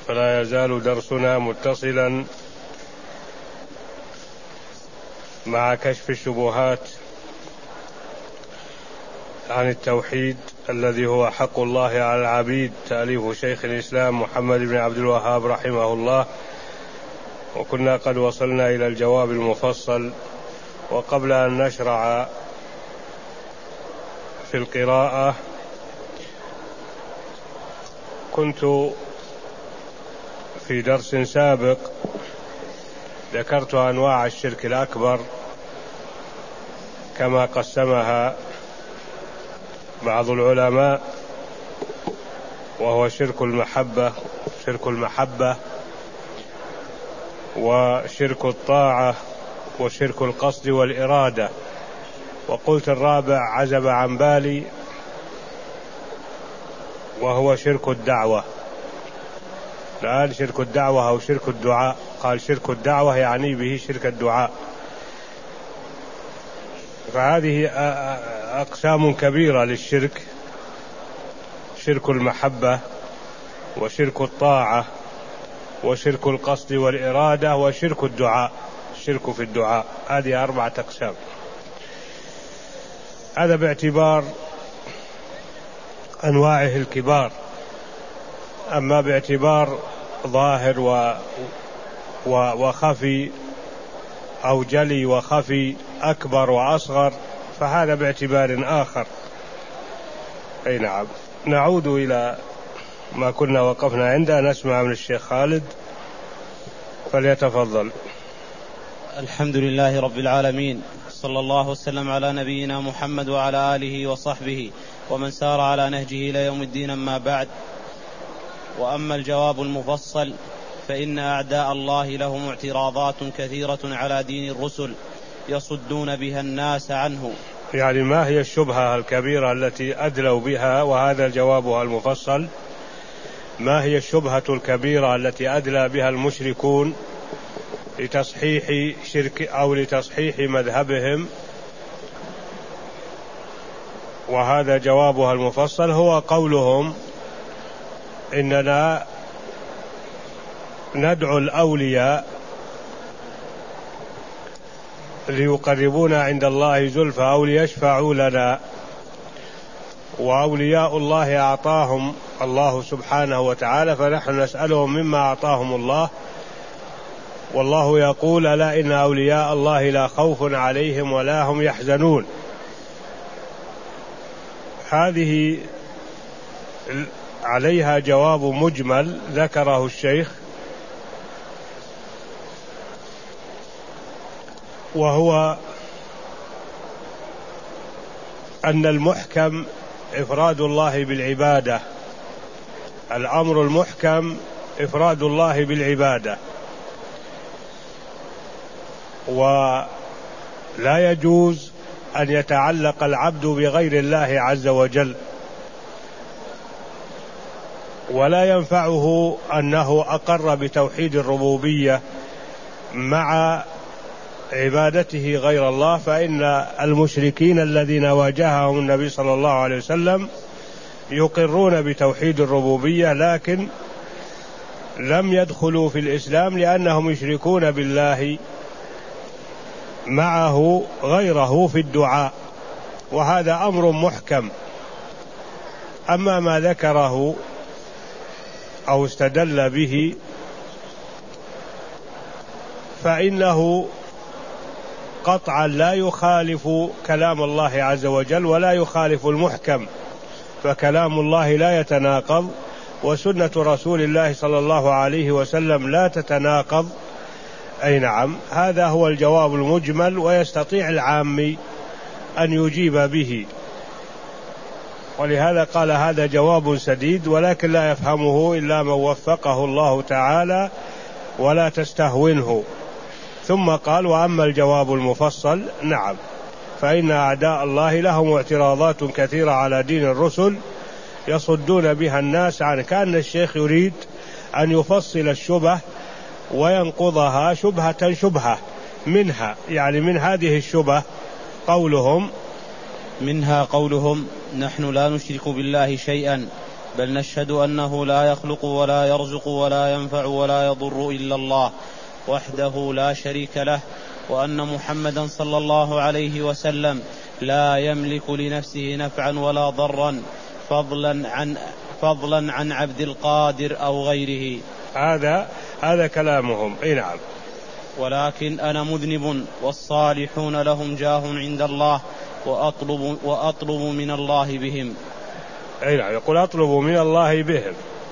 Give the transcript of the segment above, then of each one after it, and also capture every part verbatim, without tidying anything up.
فلا يزال درسنا متصلا مع كشف الشبهات عن التوحيد الذي هو حق الله على العبيد، تأليف شيخ الإسلام محمد بن عبد الوهاب رحمه الله. وكنا قد وصلنا إلى الجواب المفصل. وقبل أن نشرع في القراءة كنت في درس سابق ذكرت أنواع الشرك الأكبر كما قسمها بعض العلماء، وهو شرك المحبة شرك المحبة وشرك الطاعة وشرك القصد والإرادة. وقلت الرابع عزب عن بالي وهو شرك الدعوة. الآن شرك الدعوة أو شرك الدعاء، قال شرك الدعوة يعني به شرك الدعاء. فهذه أقسام كبيرة للشرك: شرك المحبة وشرك الطاعة وشرك القصد والإرادة وشرك الدعاء، الشرك في الدعاء. هذه أربعة أقسام. هذا باعتبار أنواعه الكبار. أما باعتبار ظاهر و... و... وخفي أو جلي وخفي، أكبر وأصغر، فهذا باعتبار آخر. أي نعم. نعود إلى ما كنا وقفنا عنده، نسمع من الشيخ خالد فليتفضل. الحمد لله رب العالمين، صلى الله وسلم على نبينا محمد وعلى آله وصحبه ومن سار على نهجه إلى يوم الدين. أما بعد، وأما الجواب المفصل فإن أعداء الله لهم اعتراضات كثيرة على دين الرسل يصدون بها الناس عنه. يعني ما هي الشبهة الكبيرة التي أدلوا بها؟ وهذا جوابها المفصل. ما هي الشبهة الكبيرة التي أدلى بها المشركون لتصحيح شرك أو لتصحيح مذهبهم؟ وهذا جوابها المفصل، هو قولهم إننا ندعو الأولياء ليقربونا عند الله زلفى أو ليشفعوا لنا، وأولياء الله أعطاهم الله سبحانه وتعالى، فنحن نسألهم مما أعطاهم الله. والله يقول: ألا إن أولياء الله لا خوف عليهم ولا هم يحزنون. هذه عليها جواب مجمل ذكره الشيخ، وهو أن المحكم إفراد الله بالعبادة. الأمر المحكم إفراد الله بالعبادة، ولا يجوز أن يتعلق العبد بغير الله عز وجل، ولا ينفعه أنه أقر بتوحيد الربوبية مع عبادته غير الله. فإن المشركين الذين واجههم النبي صلى الله عليه وسلم يقرون بتوحيد الربوبية، لكن لم يدخلوا في الإسلام لأنهم يشركون بالله معه غيره في الدعاء، وهذا أمر محكم. أما ما ذكره أو استدل به فإنه قطعا لا يخالف كلام الله عز وجل ولا يخالف المحكم، فكلام الله لا يتناقض، وسنة رسول الله صلى الله عليه وسلم لا تتناقض. أي نعم. هذا هو الجواب المجمل، ويستطيع العامي أن يجيب به، ولهذا قال هذا جواب سديد، ولكن لا يفهمه إلا من وفقه الله تعالى، ولا تستهونه. ثم قال: وأما الجواب المفصل، نعم، فإن أعداء الله لهم اعتراضات كثيرة على دين الرسل يصدون بها الناس عنه. كان الشيخ يريد أن يفصل الشبه وينقضها شبهة شبهة منها، يعني من هذه الشبه قولهم منها قولهم: نحن لا نشرك بالله شيئا بل نشهد أنه لا يخلق ولا يرزق ولا ينفع ولا يضر إلا الله وحده لا شريك له، وأن محمدا صلى الله عليه وسلم لا يملك لنفسه نفعا ولا ضرا فضلا عن, فضلا عن عبد القادر أو غيره. هذا هذا كلامهم. اي نعم. ولكن أنا مذنب والصالحون لهم جاه عند الله وأطلب, وأطلب من الله بهم. أي نعم، يقول أطلب من الله بهم.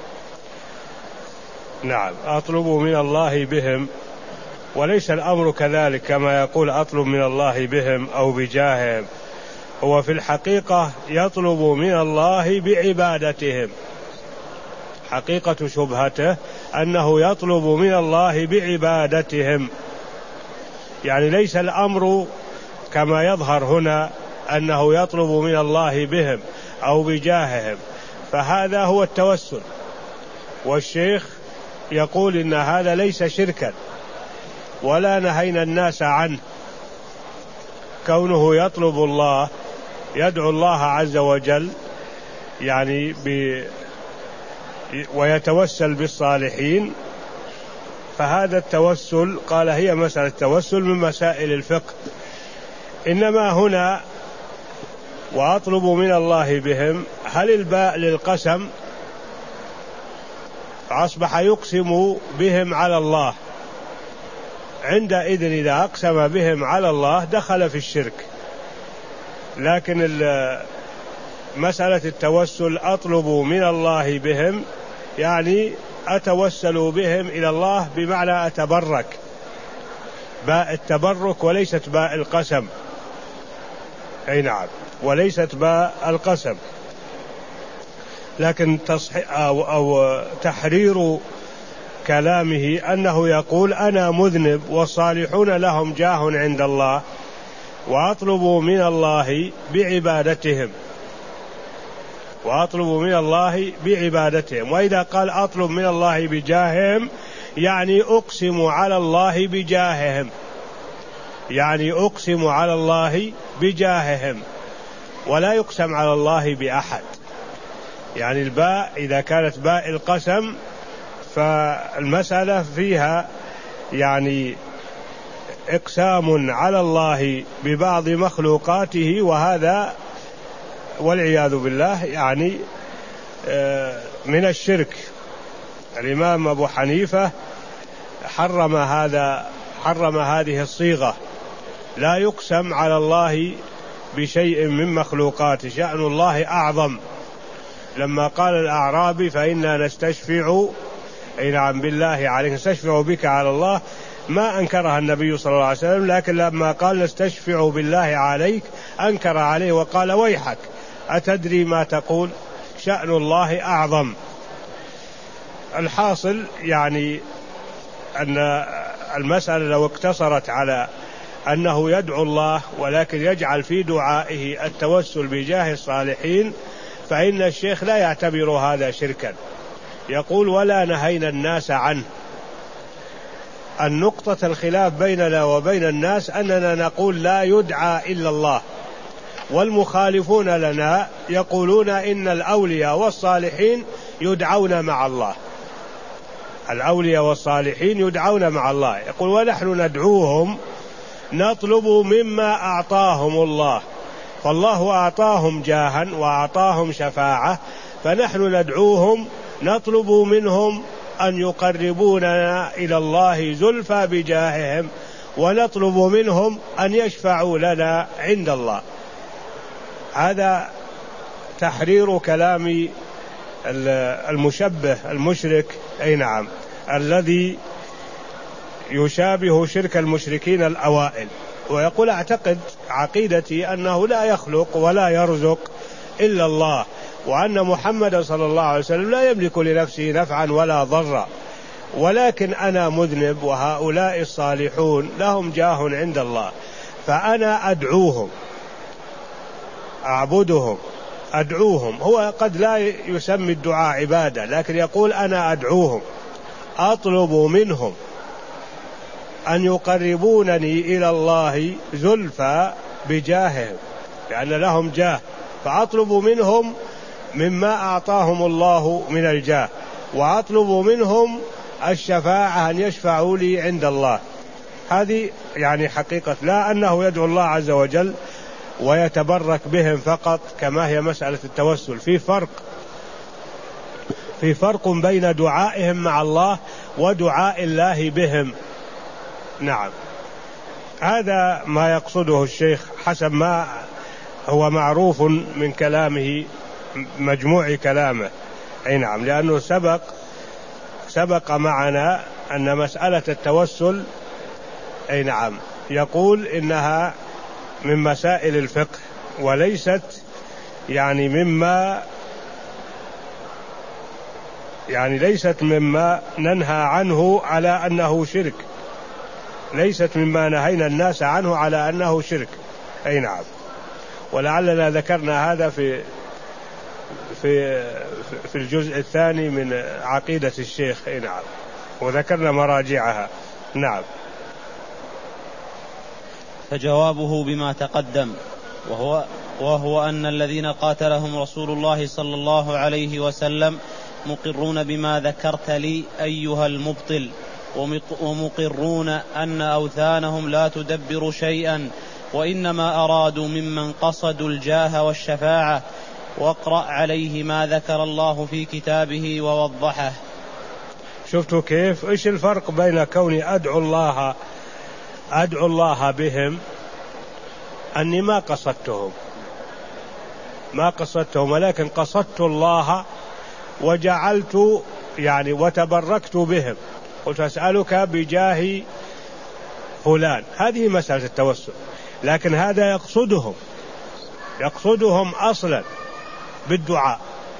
نعم، أطلب من الله بهم، وليس الأمر كذلك كما يقول أطلب من الله بهم أو بجاههم. هو في الحقيقة يطلب من الله بعبادتهم. حقيقة شبهته أنه يطلب من الله بعبادتهم، يعني ليس الأمر كما يظهر هنا أنه يطلب من الله بهم أو بجاههم، فهذا هو التوسل. والشيخ يقول إن هذا ليس شركا ولا نهينا الناس عنه، كونه يطلب الله، يدعو الله عز وجل يعني ب ويتوسل بالصالحين، فهذا التوسل قال هي مسألة التوسل من مسائل الفقه. إنما هنا وأطلب من الله بهم، هل الباء للقسم؟ فأصبح يقسم بهم على الله، عندئذ إذا أقسم بهم على الله دخل في الشرك. لكن مسألة التوسل أطلب من الله بهم يعني أتوسل بهم إلى الله بمعنى أتبرك، باء التبرك وليست باء القسم. أي نعم، وليست باء القسم. لكن تصحيح أو, أو تحرير كلامه أنه يقول أنا مذنب والصالحون لهم جاه عند الله وأطلب من الله بعبادتهم، وأطلب من الله بعبادتهم. وإذا قال أطلب من الله بجاههم يعني أقسم على الله بجاههم، يعني أقسم على الله بجاههم، ولا يقسم على الله بأحد. يعني الباء إذا كانت باء القسم فالمسألة فيها يعني إقسام على الله ببعض مخلوقاته، وهذا والعياذ بالله يعني من الشرك. الإمام أبو حنيفة حرم هذا، حرم هذه الصيغة، لا يقسم على الله بشيء من مخلوقاته، شأن الله أعظم. لما قال الأعرابي فإنا نستشفع أي نعم بالله عليك، نستشفع بك على الله، ما أنكرها النبي صلى الله عليه وسلم، لكن لما قال نستشفع بالله عليك أنكر عليه وقال ويحك أتدري ما تقول، شأن الله أعظم. الحاصل يعني أن المسألة لو اقتصرت على أنه يدعو الله ولكن يجعل في دعائه التوسل بجاه الصالحين، فإن الشيخ لا يعتبر هذا شركا. يقول ولا نهينا الناس عنه. النقطة الخلاف بيننا وبين الناس أننا نقول لا يدعى إلا الله، والمخالفون لنا يقولون إن الأولياء والصالحين يدعون مع الله، الأولياء والصالحين يدعون مع الله. يقول ونحن ندعوهم نطلب مما أعطاهم الله، فالله أعطاهم جاها وأعطاهم شفاعة، فنحن ندعوهم نطلب منهم أن يقربوننا إلى الله زلفى بجاههم، ونطلب منهم أن يشفعوا لنا عند الله. هذا تحرير كلام المشبه المشرك، أي نعم، الذي يشابه شرك المشركين الأوائل. ويقول أعتقد عقيدتي أنه لا يخلق ولا يرزق إلا الله، وأن محمد صلى الله عليه وسلم لا يملك لنفسه نفعا ولا ضرا، ولكن أنا مذنب وهؤلاء الصالحون لهم جاه عند الله، فأنا أدعوهم أعبدهم أدعوهم. هو قد لا يسمي الدعاء عبادة، لكن يقول أنا أدعوهم أطلب منهم أن يقربونني إلى الله زلفى بجاههم، لأن لهم جاه، فأطلب منهم مما أعطاهم الله من الجاه، وأطلب منهم الشفاعة أن يشفعوا لي عند الله. هذه يعني حقيقة، لا أنه يدعو الله عز وجل ويتبرك بهم فقط كما هي مسألة التوسل. في فرق في فرق بين دعائهم مع الله ودعاء الله بهم. نعم، هذا ما يقصده الشيخ حسب ما هو معروف من كلامه، مجموع كلامه. أي نعم، لأنه سبق سبق معنا أن مسألة التوسل أي نعم يقول إنها من مسائل الفقه، وليست يعني مما يعني ليست مما ننهى عنه على أنه شرك، ليست مما نهينا الناس عنه على أنه شرك. أي نعم، ولعلنا ذكرنا هذا في في في الجزء الثاني من عقيدة الشيخ. أي نعم، وذكرنا مراجعها. نعم. فجوابه بما تقدم، وهو, وهو أن الذين قاتلهم رسول الله صلى الله عليه وسلم مقرون بما ذكرت لي أيها المبطل، ومقرون أن أوثانهم لا تدبر شيئا، وإنما أرادوا ممن قصدوا الجاه والشفاعة. واقرأ عليه ما ذكر الله في كتابه ووضحه. شفتوا كيف؟ إيش الفرق بين كوني أدعو الله أدعو الله بهم، أني ما قصدتهم ما قصدتهم ولكن قصدت الله وجعلت يعني وتبركت بهم، قلت أسألك بجاه فلان. هذه مسألة التوسل. لكن هذا يقصدهم يقصدهم أصلا بالدعاء،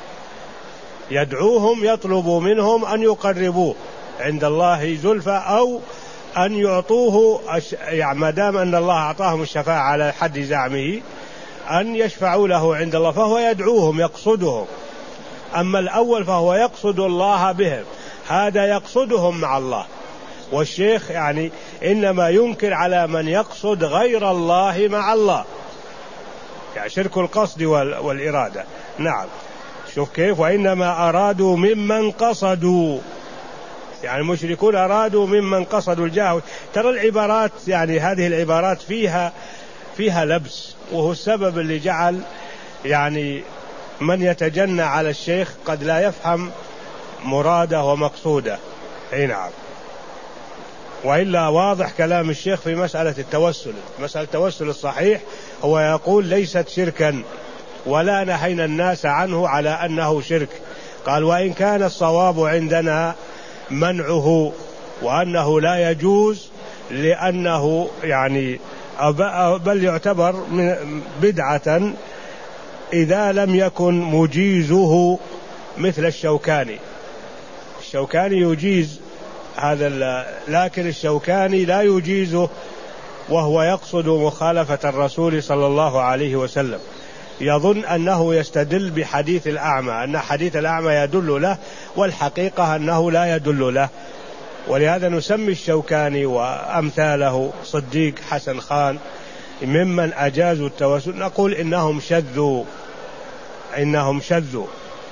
يدعوهم يطلب منهم أن يقربوه عند الله زلفى، أو أن يعطوه يعني ما دام أن الله أعطاهم الشفاعة على حد زعمه أن يشفعوا له عند الله، فهو يدعوهم يقصدهم. أما الأول فهو يقصد الله بهم، هذا يقصدهم مع الله. والشيخ يعني إنما ينكر على من يقصد غير الله مع الله، يعني شرك القصد والإرادة. نعم، شوف كيف؟ وإنما أرادوا ممن قصدوا، يعني المشركون أرادوا ممن قصدوا الجاه. ترى العبارات يعني هذه العبارات فيها فيها لبس، وهو السبب اللي جعل يعني من يتجنى على الشيخ قد لا يفهم مراده ومقصوده. أي نعم، وإلا واضح كلام الشيخ في مسألة التوسل. مسألة التوسل الصحيح هو يقول ليست شركا ولا نهينا الناس عنه على أنه شرك. قال وإن كان الصواب عندنا منعه وأنه لا يجوز، لأنه يعني بل يعتبر من بدعة إذا لم يكن مجيزه مثل الشوكاني. الشوكاني يجيز هذا، لكن الشوكاني لا يجيزه وهو يقصد مخالفة الرسول صلى الله عليه وسلم. يظن أنه يستدل بحديث الأعمى، أن حديث الأعمى يدل له، والحقيقة أنه لا يدل له. ولهذا نسمي الشوكاني وأمثاله صديق حسن خان ممن أجازوا التوسل، نقول إنهم شذوا إنهم شذوا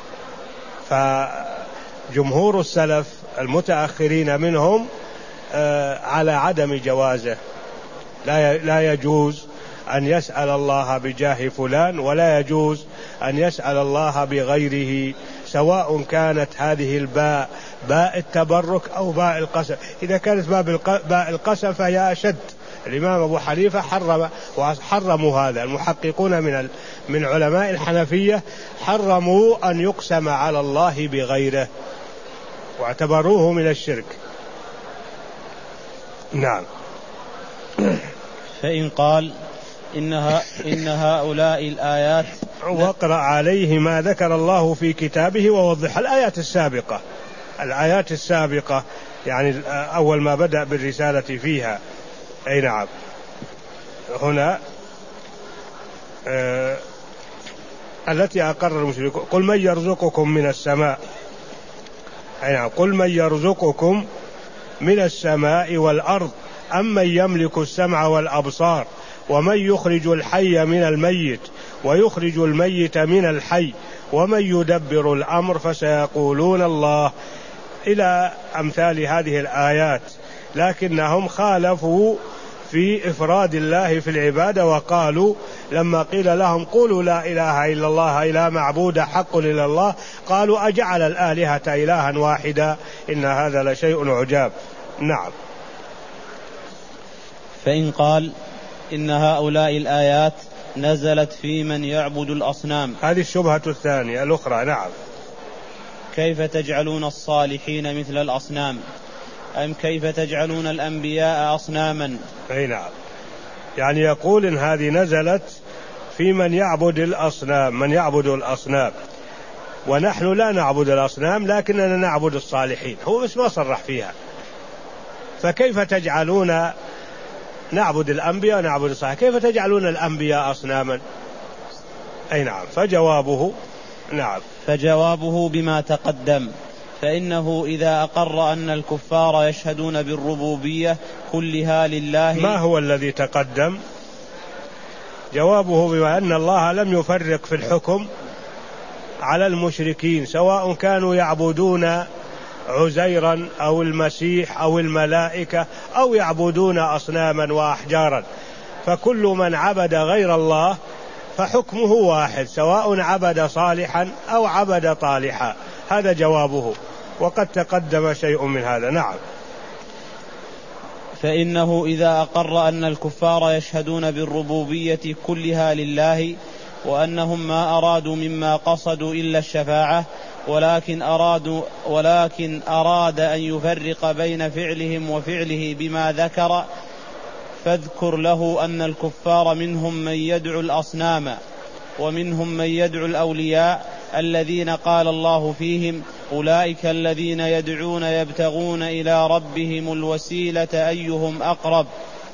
فجمهور السلف المتأخرين منهم على عدم جوازه. لا يجوز أن يسأل الله بجاه فلان، ولا يجوز أن يسأل الله بغيره، سواء كانت هذه الباء باء التبرك أو باء القسم. إذا كانت باء القسم فهي أشد. الإمام أبو حنيفة حرم وحرموا هذا. المحققون من من علماء الحنفية حرموا أن يقسم على الله بغيره واعتبروه من الشرك. نعم. فإن قال إنها إن هؤلاء الآيات، واقرأ عليه ما ذكر الله في كتابه ووضح. الآيات السابقة الآيات السابقة يعني أول ما بدأ بالرسالة فيها. أي نعم، هنا آه التي أقر المشركون قل من يرزقكم من السماء. أي نعم، قل من يرزقكم من السماء والأرض أم من يملك السمع والأبصار ومن يخرج الحي من الميت ويخرج الميت من الحي ومن يدبر الأمر فسيقولون الله، إلى أمثال هذه الآيات. لكنهم خالفوا في إفراد الله في العبادة، وقالوا لما قيل لهم قولوا لا إله إلا الله إله معبود حق إلا الله، قالوا أجعل الآلهة إلها واحدا إن هذا لشيء عجاب. نعم. فإن قال إن هؤلاء الآيات نزلت في من يعبد الأصنام، هذه الشبهة الثانية الأخرى. نعم. كيف تجعلون الصالحين مثل الأصنام؟ أم كيف تجعلون الأنبياء أصناما؟ أي نعم، يعني يقول إن هذه نزلت في من يعبد الأصنام، من يعبد الأصنام، ونحن لا نعبد الأصنام لكننا نعبد الصالحين، هو بس ما صرح فيها، فكيف تجعلون نعبد الأنبياء ونعبد الصالحين، كيف تجعلون الأنبياء أصناما؟ أي نعم. فجوابه نعم فجوابه بما تقدم، فإنه إذا أقر أن الكفار يشهدون بالربوبية كلها لله. ما هو الذي تقدم؟ جوابه بما أن الله لم يفرق في الحكم على المشركين، سواء كانوا يعبدون عزيرا أو المسيح أو الملائكة أو يعبدون أصناما وأحجارا، فكل من عبد غير الله فحكمه واحد، سواء عبد صالحا أو عبد طالحا. هذا جوابه، وقد تقدم شيء من هذا. نعم. فإنه إذا أقر أن الكفار يشهدون بالربوبية كلها لله، وأنهم ما أرادوا مما قصدوا إلا الشفاعة، ولكن أرادوا ولكن أراد أن يفرق بين فعلهم وفعله بما ذكر، فاذكر له أن الكفار منهم من يدعو الأصنام ومنهم من يدعو الأولياء الذين قال الله فيهم أولئك الذين يدعون يبتغون إلى ربهم الوسيلة أيهم أقرب،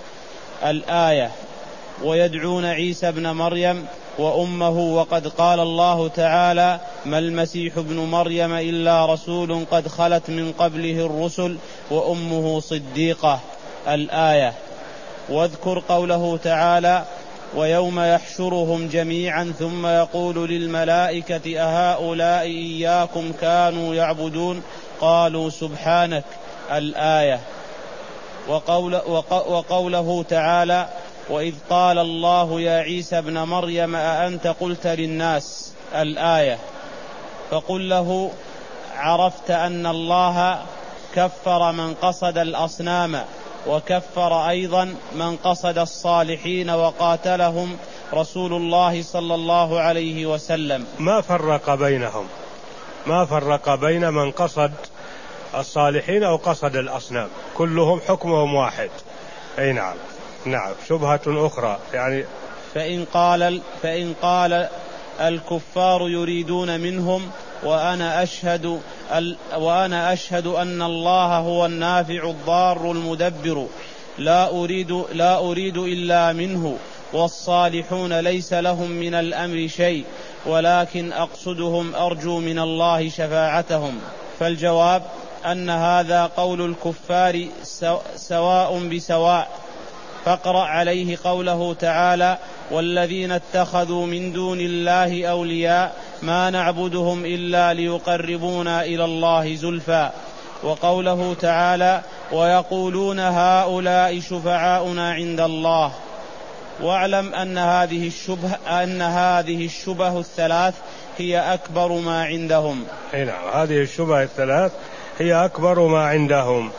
الآية. ويدعون عيسى ابن مريم وأمه، وقد قال الله تعالى ما المسيح ابن مريم إلا رسول قد خلت من قبله الرسل وأمه صديقة، الآية. واذكر قوله تعالى ويوم يحشرهم جميعا ثم يقول للملائكة أهؤلاء إياكم كانوا يعبدون قالوا سبحانك، الآية. وقول وقوله تعالى وإذ قال الله يا عيسى ابن مريم أأنت قلت للناس، الآية. فقل له عرفت أن الله كفر من قصد الأصنام، وكفر أيضا من قصد الصالحين وقاتلهم رسول الله صلى الله عليه وسلم. ما فرق بينهم، ما فرق بين من قصد الصالحين أو قصد الأصنام، كلهم حكمهم واحد. أي نعم. نعم. شبهة أخرى يعني فإن قال, فإن قال الكفار يريدون منهم وأنا أشهد, وأنا أشهد أن الله هو النافع الضار المدبر، لا أريد, لا أريد إلا منه، والصالحون ليس لهم من الأمر شيء، ولكن أقصدهم أرجو من الله شفاعتهم. فالجواب أن هذا قول الكفار سواء بسواء. فاقرأ عليه قوله تعالى والذين اتخذوا من دون الله أولياء ما نعبدهم إلا ليقربونا إلى الله زلفى، وقوله تعالى ويقولون هؤلاء شفعاؤنا عند الله. واعلم أن هذه الشبه أن هذه الشبه الثلاث هي أكبر ما عندهم. نعم. هذه الشبه الثلاث هي أكبر ما عندهم.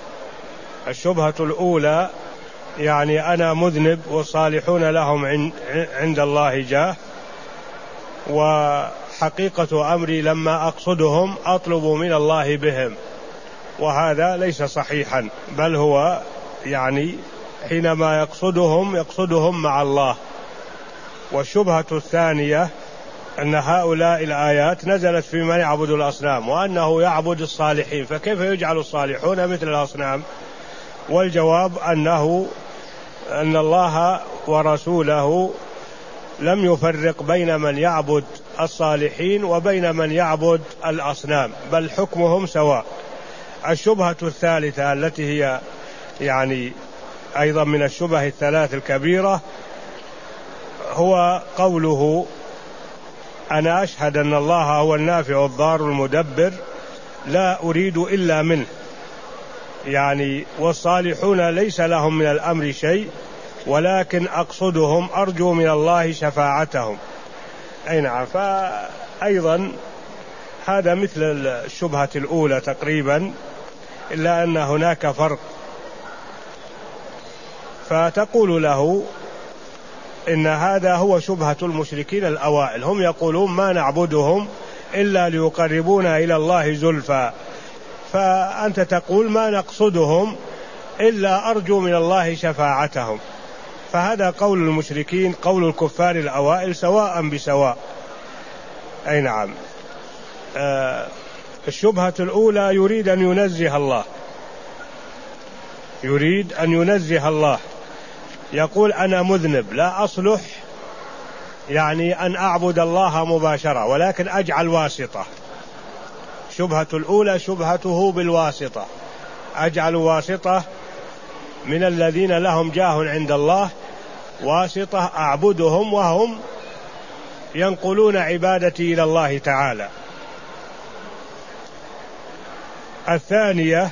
الشبهة الأولى يعني أنا مذنب والصالحون لهم عند الله جاه، وحقيقة أمري لما أقصدهم أطلب من الله بهم، وهذا ليس صحيحا، بل هو يعني حينما يقصدهم يقصدهم مع الله. والشبهة الثانية أن هؤلاء الآيات نزلت في من يعبد الأصنام وأنه يعبد الصالحين، فكيف يجعل الصالحون مثل الأصنام؟ والجواب أنه أن الله ورسوله لم يفرق بين من يعبد الصالحين وبين من يعبد الأصنام، بل حكمهم سواء. الشبهة الثالثة التي هي يعني أيضا من الشبه الثلاث الكبيرة هو قوله أنا أشهد أن الله هو النافع الضار المدبر لا أريد إلا منه، يعني والصالحون ليس لهم من الأمر شيء ولكن أقصدهم أرجو من الله شفاعتهم. أي نعم. فأيضا هذا مثل الشبهة الأولى تقريبا، إلا أن هناك فرق. فتقول له إن هذا هو شبهة المشركين الأوائل، هم يقولون ما نعبدهم إلا ليقربونا إلى الله زلفى، فأنت تقول ما نقصدهم إلا أرجو من الله شفاعتهم. فهذا قول المشركين، قول الكفار الأوائل سواء بسواء. أي نعم. آه الشبهة الأولى يريد أن ينزه الله، يريد أن ينزه الله، يقول أنا مذنب لا أصلح يعني أن أعبد الله مباشرة ولكن أجعل واسطة. شبهة الأولى شبهته بالواسطة، أجعل واسطة من الذين لهم جاه عند الله، واسطة أعبدهم وهم ينقلون عبادتي إلى الله تعالى. الثانية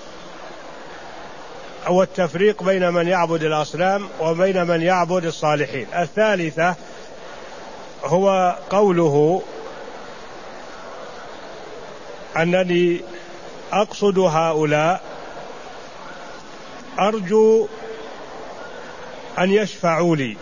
هو التفريق بين من يعبد الأصنام وبين من يعبد الصالحين. الثالثة هو قوله أنني أقصد هؤلاء أرجو أن يشفعوا لي.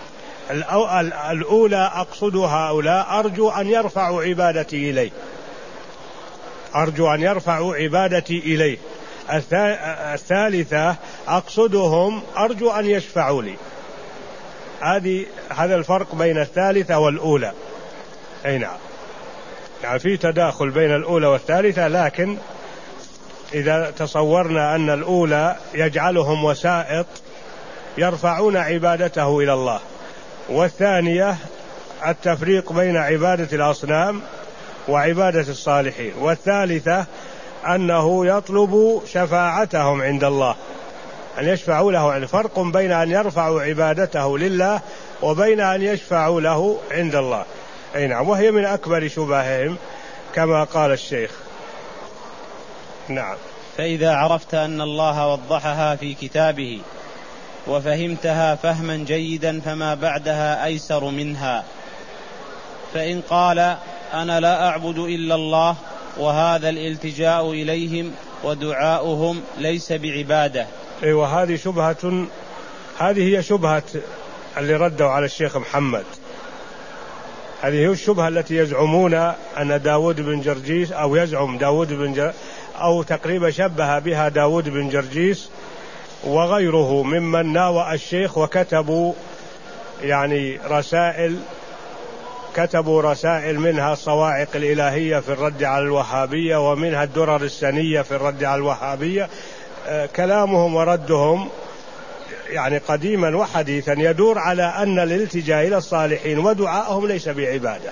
الأولى أقصد هؤلاء أرجو أن يرفعوا عبادتي إليه، أرجو أن يرفعوا عبادتي إليه. الثالثة أقصدهم أرجو أن يشفعوا لي. هذه هذا الفرق بين الثالثة والأولى. أي نعم. يعني في تداخل بين الأولى والثالثة، لكن إذا تصورنا أن الأولى يجعلهم وسائط يرفعون عبادته إلى الله، والثانية التفريق بين عبادة الأصنام وعبادة الصالحين، والثالثة أنه يطلب شفاعتهم عند الله، أن يشفعوا له. يعني فرق بين أن يرفعوا عبادته لله وبين أن يشفعوا له عند الله. أي نعم. وهي من أكبر شبههم كما قال الشيخ. نعم. فإذا عرفت أن الله وضحها في كتابه وفهمتها فهما جيدا فما بعدها أيسر منها. فإن قال أنا لا أعبد إلا الله وهذا الالتجاء إليهم ودعاؤهم ليس بعبادة. أيوة، هذه شبهة، هذه هي شبهة اللي ردوا على الشيخ محمد. هذه هي الشبهة التي يزعمون أن داود بن جرجيس، أو يزعم داود بن جر أو تقريبا شبه بها داود بن جرجيس وغيره ممن ناوى الشيخ وكتبوا يعني رسائل، كتبوا رسائل منها الصواعق الإلهية في الرد على الوهابية، ومنها الدرر السنية في الرد على الوهابية. كلامهم وردهم يعني قديما وحديثا يدور على أن الالتجاء إلى الصالحين ودعائهم ليس بعبادة.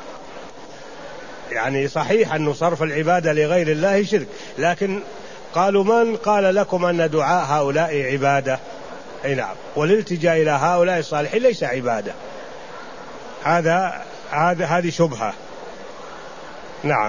يعني صحيح أن صرف العبادة لغير الله شرك، لكن قالوا من قال لكم أن دعاء هؤلاء عبادة؟ أي نعم. والالتجاء إلى هؤلاء الصالحين ليس عبادة. هذا هذا هذه شبهة. نعم.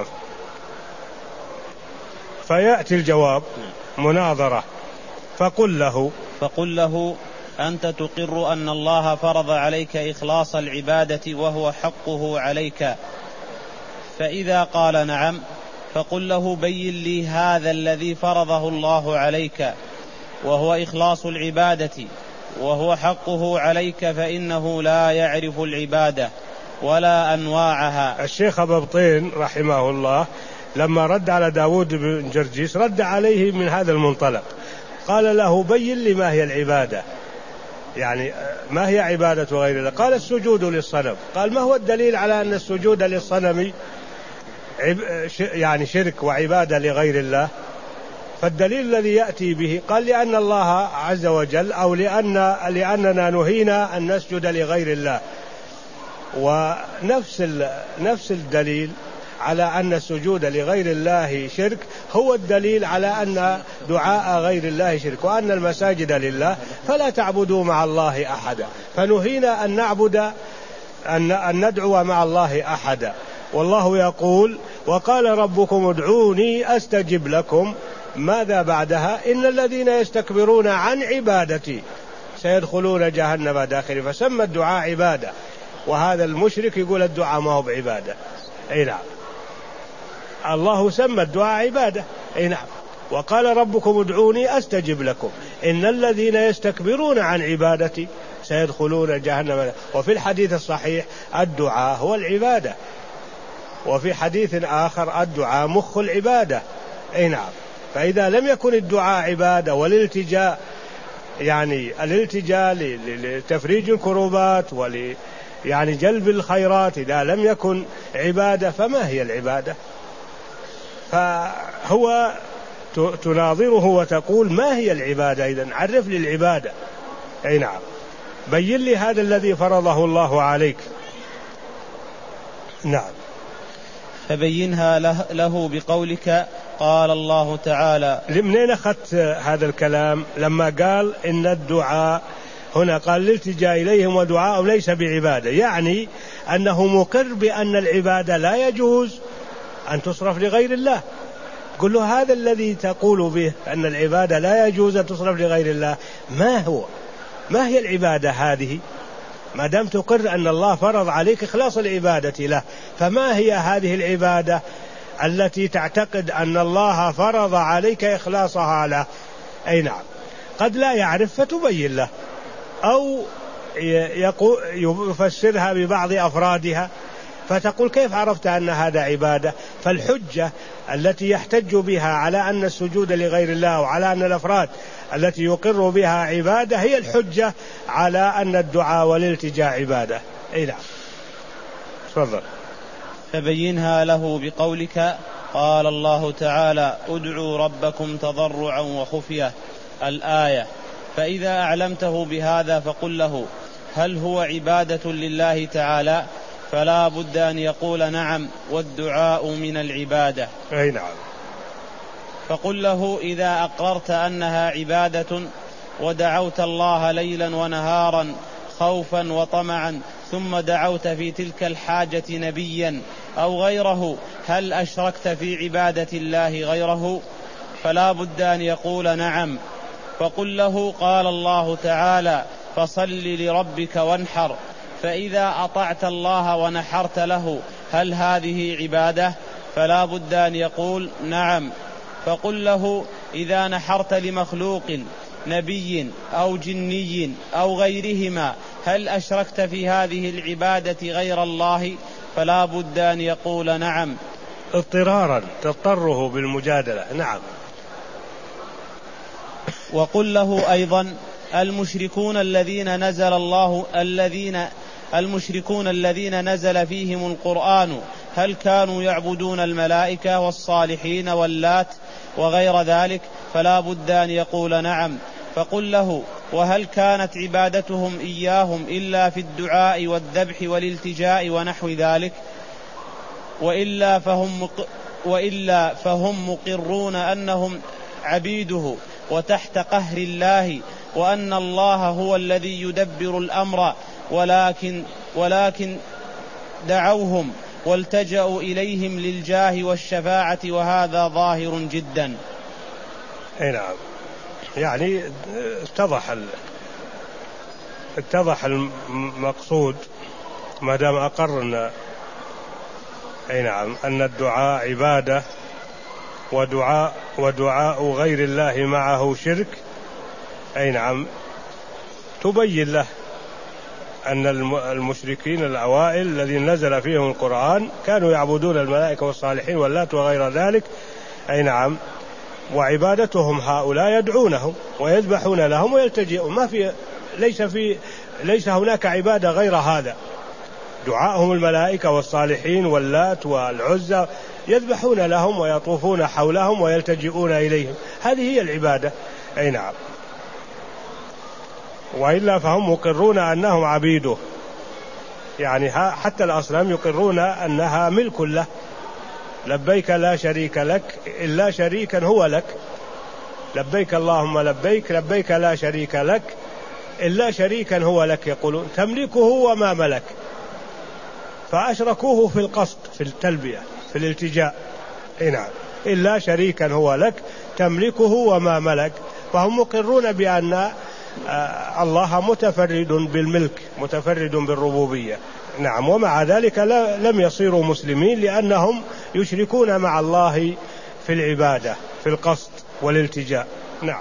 فيأتي الجواب مناظرة. فقل له فقل له أنت تقر أن الله فرض عليك إخلاص العبادة وهو حقه عليك، فإذا قال نعم فقل له بين لي هذا الذي فرضه الله عليك وهو إخلاص العبادة وهو حقه عليك، فإنه لا يعرف العبادة ولا أنواعها. الشيخ أبو بطين رحمه الله لما رد على داود بن جرجيس رد عليه من هذا المنطلق، قال له بين لي ما هي العبادة، يعني ما هي عبادة غير الله؟ قال السجود للصنم. قال ما هو الدليل على أن السجود للصنم يعني شرك وعبادة لغير الله؟ فالدليل الذي يأتي به قال لأن الله عز وجل أو لأن لأننا نهينا أن نسجد لغير الله. ونفس نفس الدليل على أن السجود لغير الله شرك هو الدليل على أن دعاء غير الله شرك، وأن المساجد لله فلا تعبدوا مع الله أحدا، فنهينا أن نعبد أن ندعو مع الله أحدا. والله يقول وقال ربكم ادعوني أستجب لكم، ماذا بعدها؟ إن الذين يستكبرون عن عبادتي سيدخلون جهنم داخل، فسمى الدعاء عبادة، وهذا المشرك يقول الدعاء ما هو بعبادة. أي نعم، الله سمى الدعاء عبادة. أي نعم، وقال ربكم ادعوني أستجب لكم إن الذين يستكبرون عن عبادتي سيدخلون جهنم. وفي الحديث الصحيح الدعاء هو العبادة، وفي حديث آخر الدعاء مخ العبادة. أي نعم، فإذا لم يكن الدعاء عبادة والالتجاء يعني الالتجاء لتفريج الكروبات ول يعني جلب الخيرات إذا لم يكن عبادة فما هي العبادة؟ فهو تناظره وتقول ما هي العبادة؟ إذن عرف لي العبادة. أي نعم، بين لي هذا الذي فرضه الله عليك. نعم، فبينها له بقولك قال الله تعالى. منين أخذت هذا الكلام لما قال إن الدعاء هنا قال الالتجاء إليهم ودعاءهم ليس بعبادة؟ يعني أنه مقر بأن العبادة لا يجوز أن تصرف لغير الله. قل له هذا الذي تقول به أن العبادة لا يجوز أن تصرف لغير الله ما هو؟ ما هي العبادة هذه؟ ما دام تقر أن الله فرض عليك إخلاص العبادة له، فما هي هذه العبادة التي تعتقد أن الله فرض عليك إخلاصها له؟ أي نعم، قد لا يعرف فتبين له، أو يفسرها ببعض أفرادها فتقول كيف عرفت أن هذا عبادة؟ فالحجة التي يحتج بها على أن السجود لغير الله وعلى أن الأفراد التي يقر بها عبادة هي الحجة على أن الدعاء والالتجاء عبادة. أي نعم، تفضل. فبينها له بقولك قال الله تعالى ادعوا ربكم تضرعا وخفية الآية. فإذا أعلمته بهذا فقل له هل هو عبادة لله تعالى؟ فلا بد أن يقول نعم والدعاء من العبادة. أي نعم. فقل له إذا أقررت أنها عبادة ودعوت الله ليلا ونهارا خوفا وطمعا ثم دعوت في تلك الحاجة نبيا أو غيره هل أشركت في عبادة الله غيره؟ فلا بد أن يقول نعم. فقل له قال الله تعالى فصل لربك وانحر. فإذا أطعت الله ونحرت له هل هذه عبادة؟ فلا بد أن يقول نعم. فقل له إذا نحرت لمخلوق نبي أو جني أو غيرهما هل أشركت في هذه العبادة غير الله؟ فلا بد أن يقول نعم. اضطرارا تضطره بالمجادلة. نعم. وقل له أيضا المشركون الذين نزل الله الذين المشركون الذين نزل فيهم القرآن هل كانوا يعبدون الملائكة والصالحين واللات وغير ذلك؟ فلا بد أن يقول نعم. فقل له وهل كانت عبادتهم إياهم إلا في الدعاء والذبح والالتجاء ونحو ذلك؟ وإلا فهم, مق... وإلا فهم مقرون أنهم عبيده وتحت قهر الله وأن الله هو الذي يدبر الأمر، ولكن, ولكن دعوهم والتجأوا إليهم للجاه والشفاعة وهذا ظاهر جدا. أي نعم، يعني اتضح اتضح المقصود ما دام أقرنا أي نعم أن الدعاء عبادة ودعاء ودعاء غير الله معه شرك. أي نعم، تبين له أن المشركين الأوائل الذين نزل فيهم القرآن كانوا يعبدون الملائكة والصالحين واللات وغير ذلك. أي نعم، وعبادتهم هؤلاء يدعونهم ويذبحون لهم ويلتجئون، ما في ليس في ليس هناك عبادة غير هذا. دعاءهم الملائكة والصالحين واللات والعزى يذبحون لهم ويطوفون حولهم ويلتجئون إليهم، هذه هي العبادة. أي نعم، وإلا فهم مقرون أنهم عبيده، يعني حتى الأصنام يقرون أنها ملك له لبيك لا شريك لك إلا شريكا هو لك، لبيك اللهم لبيك لبيك لا شريك لك إلا شريكا هو لك يقولون تملكه وما ملك، فأشركوه في القصد في التلبية في الالتجاء. نعم، إلا شريكا هو لك تملكه وما ملك، فهم مقرون بأن الله متفرد بالملك متفرد بالربوبية. نعم، ومع ذلك لم يصيروا مسلمين لأنهم يشركون مع الله في العبادة في القصد والالتجاء. نعم.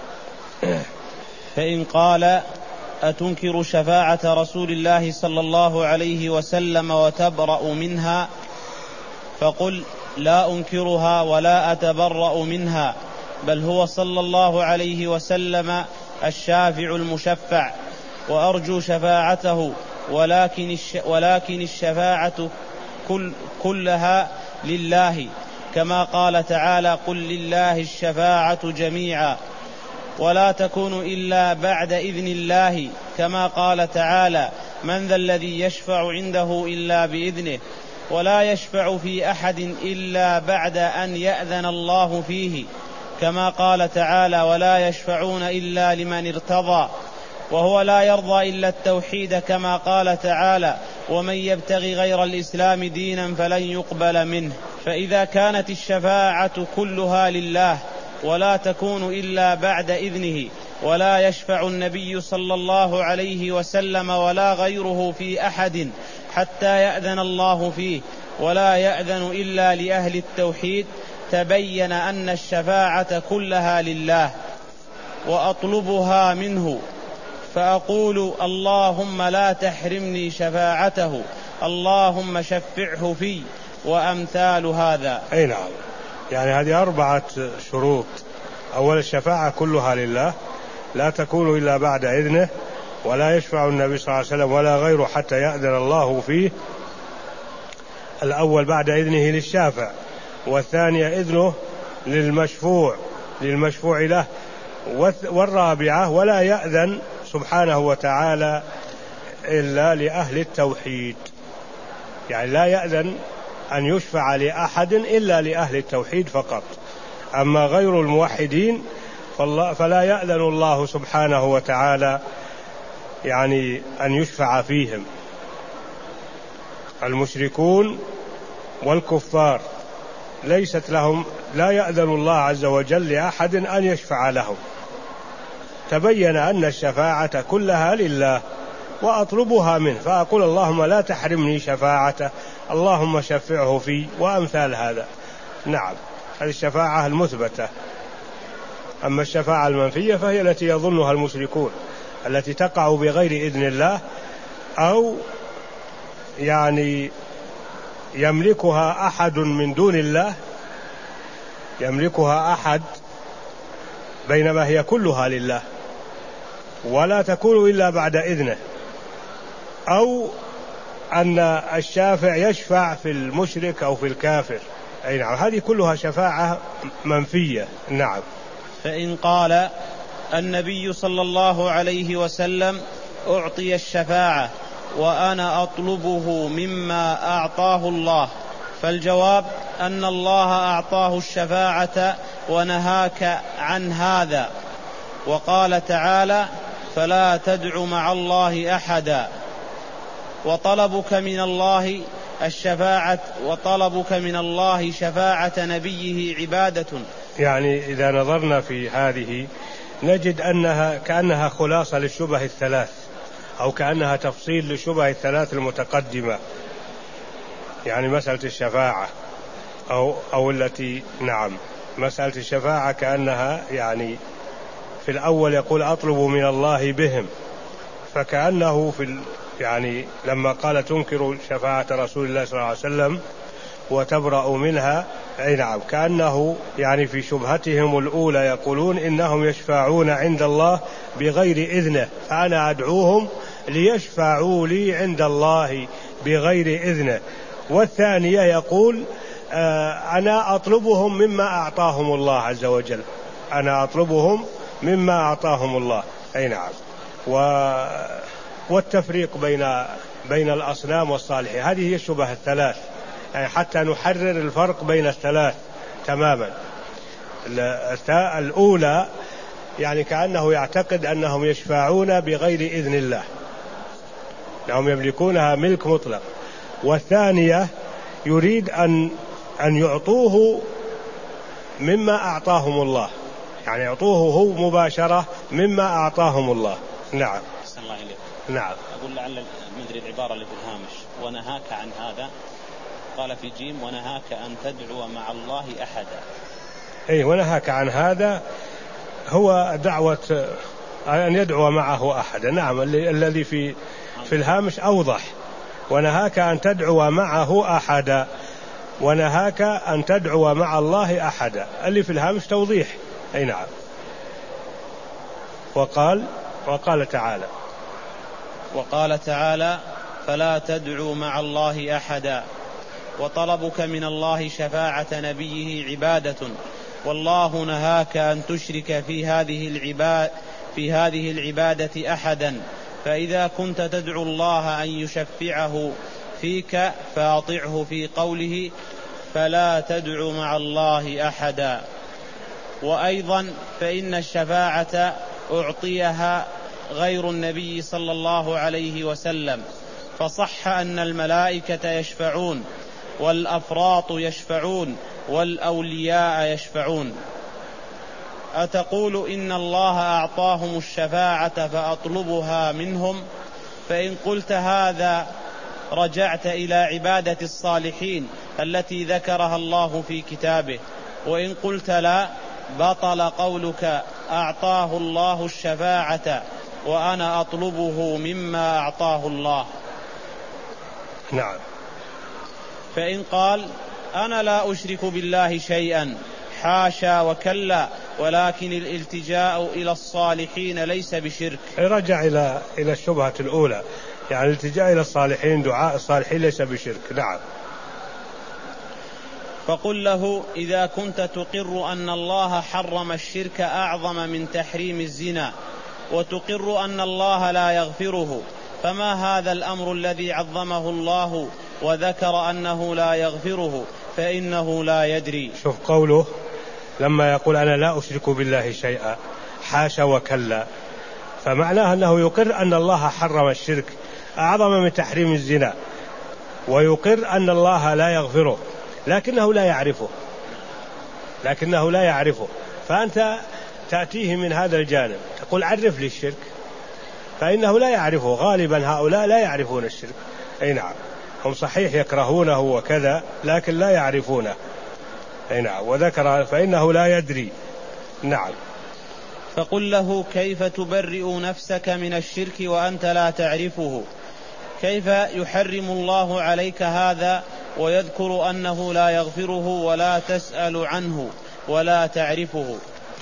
فإن قال أتنكر شفاعة رسول الله صلى الله عليه وسلم وتبرأ منها، فقل لا أنكرها ولا أتبرأ منها، بل هو صلى الله عليه وسلم الشافع المشفع وأرجو شفاعته، ولكن الش ولكن الشفاعة كل كلها لله، كما قال تعالى قل لله الشفاعة جميعا، ولا تكون إلا بعد إذن الله، كما قال تعالى من ذا الذي يشفع عنده إلا بإذنه، ولا يشفع في أحد إلا بعد أن يأذن الله فيه، كما قال تعالى ولا يشفعون إلا لمن ارتضى، وهو لا يرضى إلا التوحيد، كما قال تعالى ومن يبتغي غير الإسلام دينا فلن يقبل منه. فإذا كانت الشفاعة كلها لله ولا تكون إلا بعد إذنه، ولا يشفع النبي صلى الله عليه وسلم ولا غيره في أحد حتى يأذن الله فيه، ولا يأذن إلا لأهل التوحيد، تبين أن الشفاعة كلها لله، وأطلبها منه، فأقول اللهم لا تحرمني شفاعته، اللهم شفعه في، وأمثال هذا. أي نعم، يعني هذه أربعة شروط. أول الشفاعة كلها لله، لا تكون إلا بعد إذنه، ولا يشفع النبي صلى الله عليه وسلم ولا غيره حتى يأذن الله فيه. الأول بعد إذنه للشافع، والثانية إذنه للمشفوع للمشفوع له، والرابعة ولا يأذن سبحانه وتعالى إلا لأهل التوحيد، يعني لا يأذن أن يشفع لأحد إلا لأهل التوحيد فقط، أما غير الموحدين فلا يأذن الله سبحانه وتعالى يعني أن يشفع فيهم. المشركون والكفار ليست لهم، لا يأذن الله عز وجل لأحد أن يشفع لهم. تبين أن الشفاعة كلها لله وأطلبها منه، فأقول اللهم لا تحرمني شفاعته، اللهم شفعه في، وأمثال هذا. نعم، هذه الشفاعة المثبتة. أما الشفاعة المنفية فهي التي يظنها المشركون، التي تقع بغير إذن الله، أو يعني يملكها أحد من دون الله، يملكها أحد، بينما هي كلها لله ولا تكون إلا بعد إذنه، أو أن الشافع يشفع في المشرك أو في الكافر. أي نعم، هذه كلها شفاعة منفية. نعم. فإن قال النبي صلى الله عليه وسلم أعطي الشفاعة وأنا أطلبه مما أعطاه الله، فالجواب أن الله أعطاه الشفاعة ونهاك عن هذا، وقال تعالى فلا تدع مع الله أحدا، وطلبك من الله الشفاعة وطلبك من الله شفاعة نبيه عبادة. يعني إذا نظرنا في هذه نجد أنها كأنها خلاصة للشبه الثلاث، أو كأنها تفصيل للشبه الثلاث المتقدمة، يعني مسألة الشفاعة أو, أو التي نعم مسألة الشفاعة كأنها يعني في الأول يقول أطلب من الله بهم، فكأنه في يعني لما قال تنكر شفاعة رسول الله صلى الله عليه وسلم وتبرأ منها، أي نعم، كأنه يعني في شبهتهم الأولى يقولون إنهم يشفعون عند الله بغير إذنه، فأنا أدعوهم ليشفعوا لي عند الله بغير إذنه. والثانية يقول آه أنا أطلبهم مما أعطاهم الله عز وجل، أنا أطلبهم مما أعطاهم الله. أي نعم. و والتفريق بين بين الأصنام والصالحين، هذه هي الشبهة الثلاث يعني حتى نحرر الفرق بين الثلاث تماما. الأولى يعني كأنه يعتقد أنهم يشفعون بغير إذن الله، أنهم يملكونها ملك مطلق. والثانية يريد أن أن يعطوه مما أعطاهم الله، يعني يعطوه هو مباشرة مما أعطاهم الله. نعم. أحسن الله إليك. نعم. أقول لعل ما أدري العبارة اللي في الهامش، ونهاك عن هذا، قال في جيم ونهاك أن تدعو مع الله أحدا. أي ونهاك عن هذا هو دعوة أن يدعو معه أحدا. نعم الذي في في الهامش أوضح، ونهاك أن تدعو معه أحدا، ونهاك أن تدعو مع الله أحدا، اللي في الهامش توضيح. أي نعم. وقال وقال تعالى وقال تعالى فلا تدعو مع الله أحدا، وطلبك من الله شفاعة نبيه عبادة، والله نهاك أن تشرك في هذه العبادة في هذه العبادة أحدا، فإذا كنت تدعو الله أن يشفعه فيك فاطعه في قوله فلا تدعو مع الله أحدا. وأيضا فإن الشفاعة أعطيها غير النبي صلى الله عليه وسلم، فصح أن الملائكة يشفعون والأفراط يشفعون والأولياء يشفعون. أتقول إن الله أعطاهم الشفاعة فأطلبها منهم؟ فإن قلت هذا رجعت إلى عبادة الصالحين التي ذكرها الله في كتابه، وإن قلت لا بطل قولك أعطاه الله الشفاعة وأنا أطلبه مما أعطاه الله. نعم. فإن قال أنا لا أشرك بالله شيئا حاشا وكلا، ولكن الالتجاء إلى الصالحين ليس بشرك. رجع إلى إلى الشبهة الأولى، يعني الالتجاء إلى الصالحين دعاء الصالحين ليس بشرك. نعم. فقل له إذا كنت تقر أن الله حرم الشرك أعظم من تحريم الزنا، وتقر أن الله لا يغفره، فما هذا الأمر الذي عظمه الله وذكر أنه لا يغفره فإنه لا يدري؟ شوف قوله لما يقول أنا لا أشرك بالله شيئا حاشا وكلا، فمعناه أنه يقر أن الله حرم الشرك أعظم من تحريم الزنا، ويقر أن الله لا يغفره، لكنه لا يعرفه لكنه لا يعرفه فأنت تأتيه من هذا الجانب تقول عرف لي الشرك، فإنه لا يعرفه. غالبا هؤلاء لا يعرفون الشرك. أي نعم. هم صحيح يكرهونه وكذا لكن لا يعرفونه. أي نعم. وذكر فإنه لا يدري. نعم. فقل له كيف تبرئ نفسك من الشرك وأنت لا تعرفه؟ كيف يحرم الله عليك هذا ويذكر أنه لا يغفره ولا تسأل عنه ولا تعرفه؟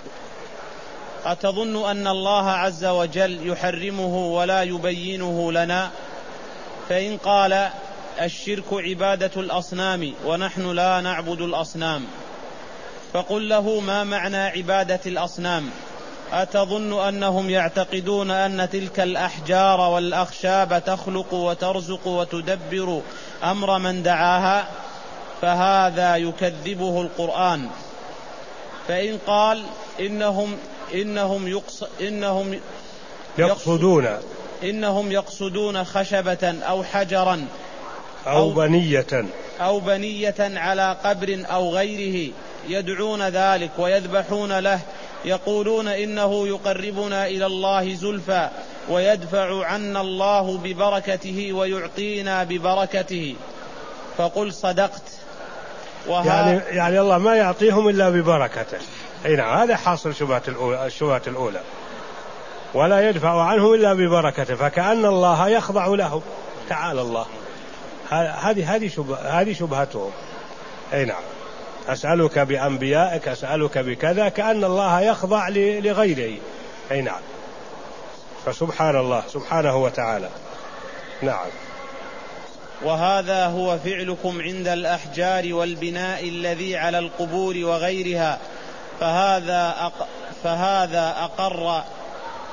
أتظن أن الله عز وجل يحرمه ولا يبينه لنا؟ فإن قال الشرك عبادة الأصنام ونحن لا نعبد الأصنام، فقل له ما معنى عبادة الأصنام؟ أتظن أنهم يعتقدون أن تلك الأحجار والأخشاب تخلق وترزق وتدبر أمر من دعاها؟ فهذا يكذبه القرآن. فإن قال إنهم إنهم يقص إنهم يقصدون إنهم يقصدون خشبة أو حجرا أو, أو بنية أو بنية على قبر أو غيره يدعون ذلك ويذبحون له، يقولون إنه يقربنا إلى الله زلفى ويدفع عنا الله ببركته ويعطينا ببركته، فقل صدقت. يعني, يعني الله ما يعطيهم إلا ببركته. أي نعم. هذا حاصل الشبهة الأولى، ولا يدفع عنهم إلا ببركته، فكأن الله يخضع لهم. تعالى الله. هذه هذه شبه هذه شبهتهم. أي نعم. أسألك بأنبيائك، أسألك بكذا، كأن الله يخضع لغيره. أي نعم. فسبحان الله سبحانه وتعالى. نعم. وهذا هو فعلكم عند الأحجار والبناء الذي على القبور وغيرها، فهذا أق... فهذا أقر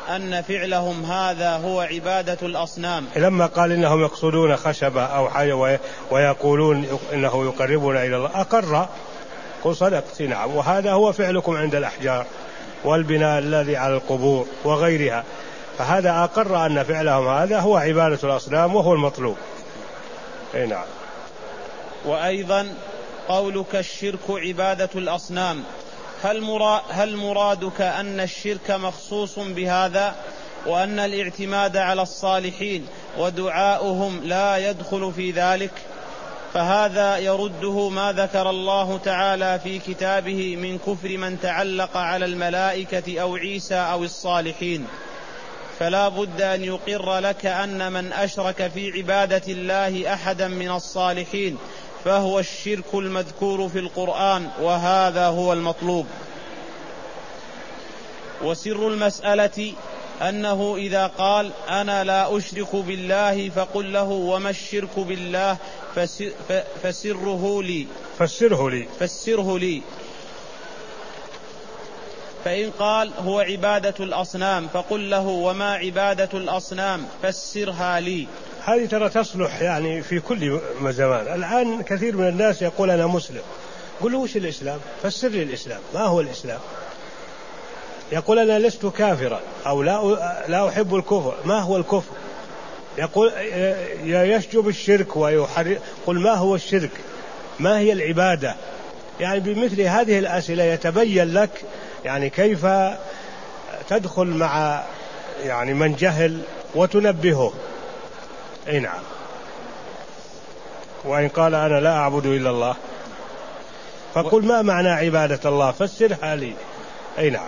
أن فعلهم هذا هو عبادة الأصنام. لما قال إنهم يقصدون خشبة أو حاجة ويقولون إنه يقربنا إلى الله أقر، قل صدقت نعم، وهذا هو فعلكم عند الأحجار والبناء الذي على القبور وغيرها، فهذا أقر أن فعلهم هذا هو عبادة الأصنام وهو المطلوب. أي نعم. وأيضا قولك الشرك عبادة الأصنام، هل, مرا هل مرادك أن الشرك مخصوص بهذا وأن الاعتماد على الصالحين ودعاؤهم لا يدخل في ذلك؟ فهذا يرده ما ذكر الله تعالى في كتابه من كفر من تعلق على الملائكة أو عيسى أو الصالحين، فلا بد أن يقر لك أن من أشرك في عبادة الله أحدا من الصالحين فهو الشرك المذكور في القرآن، وهذا هو المطلوب. وسر المسألة أنه إذا قال أنا لا أشرك بالله فقل له وما الشرك بالله فسره لي فسره لي فسره لي فإن قال هو عبادة الأصنام فقل له وما عبادة الأصنام فسرها لي. هذه ترى تصلح يعني في كل زمان. الآن كثير من الناس يقول أنا مسلم، قل له وش الإسلام؟ فسر لي الإسلام، ما هو الإسلام؟ يقول أنا لست كافرا أو لا لا أحب الكفر، ما هو الكفر؟ يقول يشجب الشرك ويحرم، قل ما هو الشرك؟ ما هي العبادة؟ يعني بمثل هذه الأسئلة يتبين لك يعني كيف تدخل مع يعني من جهل وتنبهه. اي نعم. وإن قال أنا لا أعبد إلا الله فقل ما معنى عبادة الله فسرها لي. اي نعم.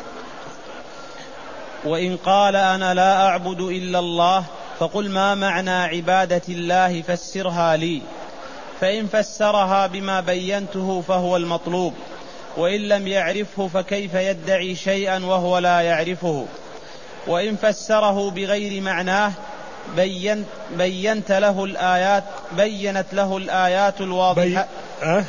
وإن قال أنا لا أعبد إلا الله فقل ما معنى عبادة الله فسرها لي، فإن فسرها بما بينته فهو المطلوب، وإن لم يعرفه فكيف يدعي شيئا وهو لا يعرفه؟ وإن فسره بغير معناه بين بينت له الآيات بينت له الآيات الواضحة. بي... أه؟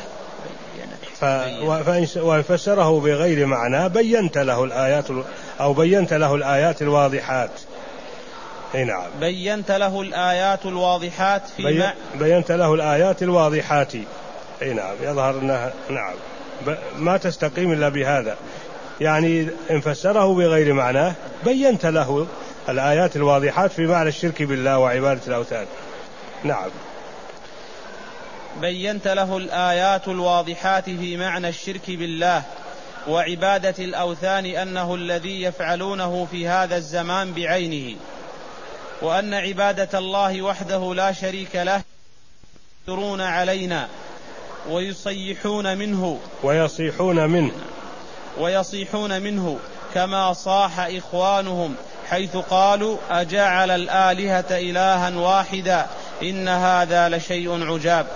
وإن فسره بغير معناه بينت له الآيات أو بينت له الآيات الواضحات. اي نعم. بينت له الآيات الواضحات في بي... مع... بينت له الآيات الواضحات. اي نعم. يظهر انها نعم ب... ما تستقيم الا بهذا، يعني ان فسره بغير معناه بينت له الآيات الواضحات في معنى الشرك بالله وعبادة الأوثان. نعم. بينت له الآيات الواضحات في معنى الشرك بالله وعبادة الأوثان أنه الذي يفعلونه في هذا الزمان بعينه، وأن عبادة الله وحده لا شريك له يفترون علينا ويصيحون منه ويصيحون منه ويصيحون منه كما صاح إخوانهم حيث قالوا أجعل الآلهة إلها واحدا إن هذا لشيء عجاب.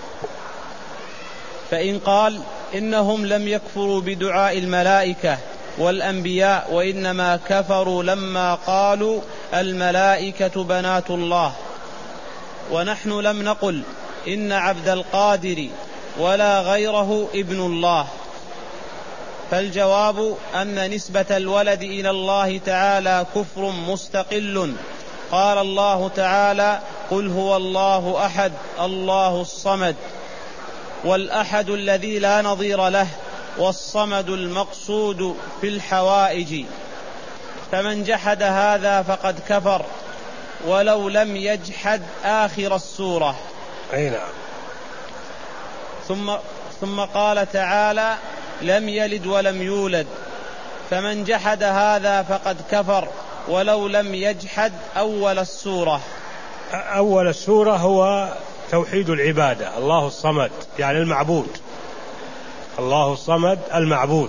فإن قال إنهم لم يكفروا بدعاء الملائكة والأنبياء وإنما كفروا لما قالوا الملائكة بنات الله، ونحن لم نقل إن عبد القادر ولا غيره ابن الله، فالجواب أن نسبة الولد إلى الله تعالى كفر مستقل. قال الله تعالى قل هو الله أحد الله الصمد، والأحد الذي لا نظير له، والصمد المقصود في الحوائج، فمن جحد هذا فقد كفر ولو لم يجحد آخر السورة. أي نعم. ثم, ثم قال تعالى لم يلد ولم يولد، فمن جحد هذا فقد كفر ولو لم يجحد أول السورة. أول السورة هو توحيد العبادة، الله الصمد يعني المعبود، الله الصمد المعبود.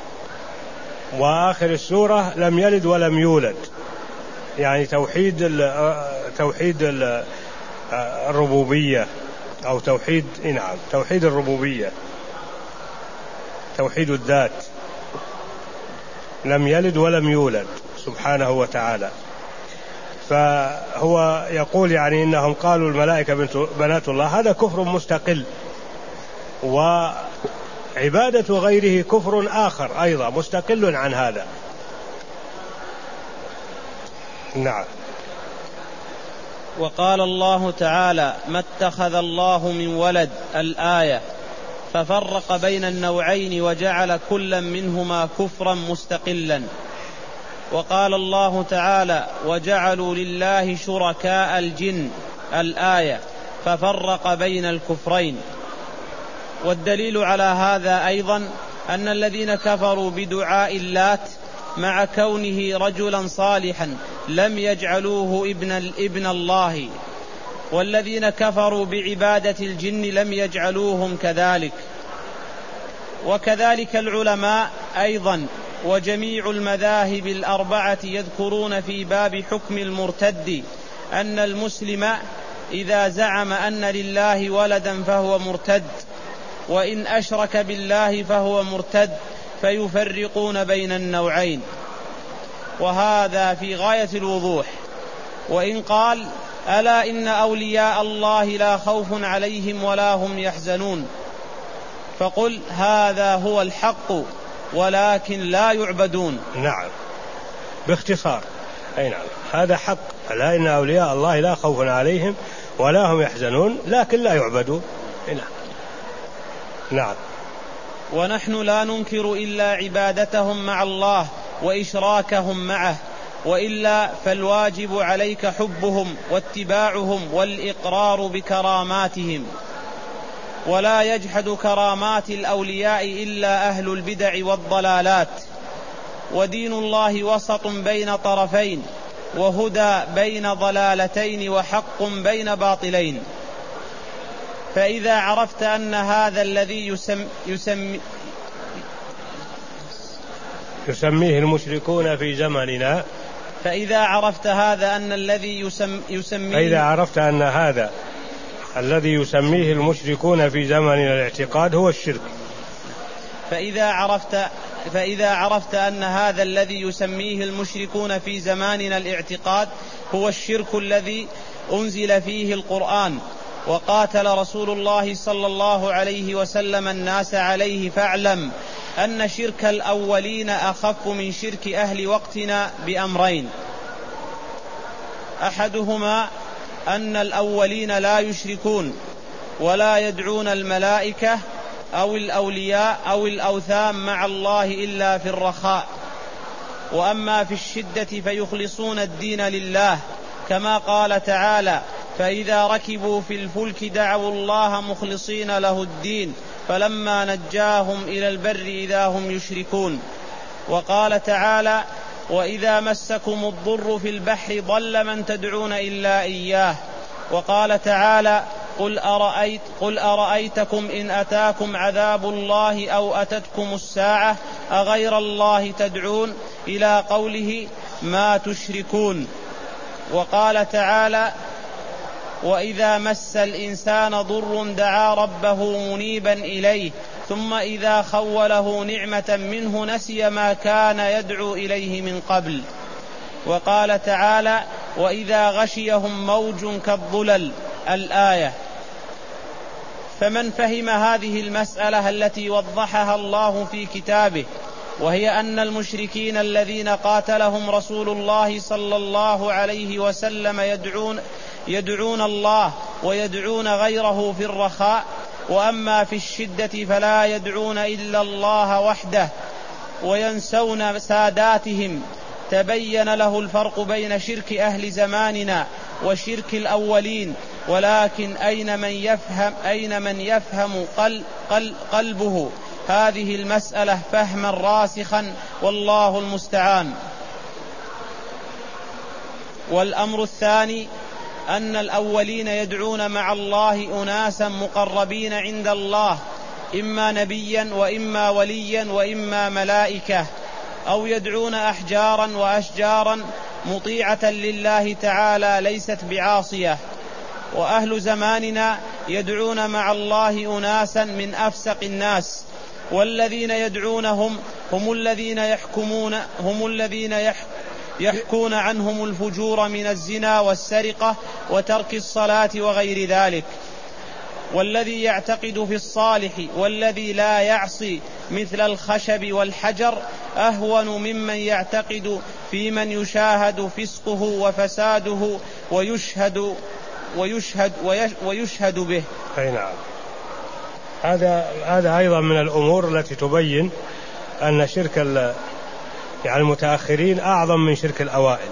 وآخر السورة لم يلد ولم يولد، يعني توحيد ال توحيد ال الربوبية أو توحيد نعم توحيد الربوبية، توحيد الذات، لم يلد ولم يولد سبحانه وتعالى. فهو يقول يعني إنهم قالوا الملائكة بنات الله، هذا كفر مستقل، وعبادة غيره كفر آخر أيضا مستقل عن هذا. نعم. وقال الله تعالى: ما اتخذ الله من ولد، الآية، ففرق بين النوعين وجعل كلا منهما كفرا مستقلا. وقال الله تعالى: وجعلوا لله شركاء الجن، الآية، ففرق بين الكفرين. والدليل على هذا أيضا أن الذين كفروا بدعاء اللات مع كونه رجلا صالحا لم يجعلوه ابن, ابن الله، والذين كفروا بعبادة الجن لم يجعلوهم كذلك. وكذلك العلماء أيضا وجميع المذاهب الأربعة يذكرون في باب حكم المرتد أن المسلم إذا زعم أن لله ولدا فهو مرتد، وإن أشرك بالله فهو مرتد، فيفرقون بين النوعين، وهذا في غاية الوضوح. وإن قال: ألا إن أولياء الله لا خوف عليهم ولا هم يحزنون، فقل هذا هو الحق ولكن لا يعبدون. نعم، باختصار، أي نعم، هذا حق، ألا إن أولياء الله لا خوف عليهم ولا هم يحزنون، لكن لا يعبدون. نعم. نعم. ونحن لا ننكر إلا عبادتهم مع الله وإشراكهم معه، وإلا فالواجب عليك حبهم واتباعهم والإقرار بكراماتهم. ولا يجحد كرامات الأولياء إلا أهل البدع والضلالات. ودين الله وسط بين طرفين، وهدى بين ضلالتين، وحق بين باطلين. فإذا عرفت أن هذا الذي يسم يسم يسميه المشركون في زماننا فإذا عرفت هذا أن الذي يسم يسميه فإذا عرفت أن هذا الذي يسميه المشركون في زماننا الاعتقاد هو الشرك فإذا عرفت فإذا عرفت أن هذا الذي يسميه المشركون في زماننا الاعتقاد هو الشرك الذي أنزل فيه القرآن وقاتل رسول الله صلى الله عليه وسلم الناس عليه، فاعلم أن شرك الأولين أخف من شرك أهل وقتنا بأمرين: أحدهما أن الأولين لا يشركون ولا يدعون الملائكة أو الأولياء أو الأوثان مع الله إلا في الرخاء، وأما في الشدة فيخلصون الدين لله، كما قال تعالى: فإذا ركبوا في الفلك دعوا الله مخلصين له الدين فلما نجاهم إلى البر إذا هم يشركون. وقال تعالى: وإذا مسكم الضر في البحر ضل من تدعون إلا إياه. وقال تعالى: قل, أرأيت قل أرأيتكم إن أتاكم عذاب الله أو أتتكم الساعة أغير الله تدعون، إلى قوله ما تشركون. وقال تعالى: وإذا مس الإنسان ضر دعا ربه منيبا إليه ثم إذا خوله نعمة منه نسي ما كان يدعو إليه من قبل. وقال تعالى: وإذا غشيهم موج كالظلل، الآية. فمن فهم هذه المسألة التي وضحها الله في كتابه، وهي أن المشركين الذين قاتلهم رسول الله صلى الله عليه وسلم يدعون يدعون الله ويدعون غيره في الرخاء، وأما في الشدة فلا يدعون إلا الله وحده وينسون ساداتهم، تبين له الفرق بين شرك أهل زماننا وشرك الأولين. ولكن أين من يفهم, أين من يفهم قل قل قلبه هذه المسألة فهما راسخا، والله المستعان. والأمر الثاني أن الأولين يدعون مع الله أناسا مقربين عند الله، إما نبيا وإما وليا وإما ملائكة، أو يدعون أحجارا وأشجارا مطيعة لله تعالى ليست بعاصية. وأهل زماننا يدعون مع الله أناسا من أفسق الناس، والذين يدعونهم هم الذين يحكمون هم الذين يحكمون يحكون عنهم الفجور من الزنا والسرقة وترك الصلاة وغير ذلك. والذي يعتقد في الصالح والذي لا يعصي مثل الخشب والحجر أهون ممن يعتقد في من يشاهد فسقه وفساده ويشهد ويشهد ويشهد به. أي نعم. هذا هذا أيضا من الأمور التي تبين أن شرك يعني المتأخرين أعظم من شرك الأوائل،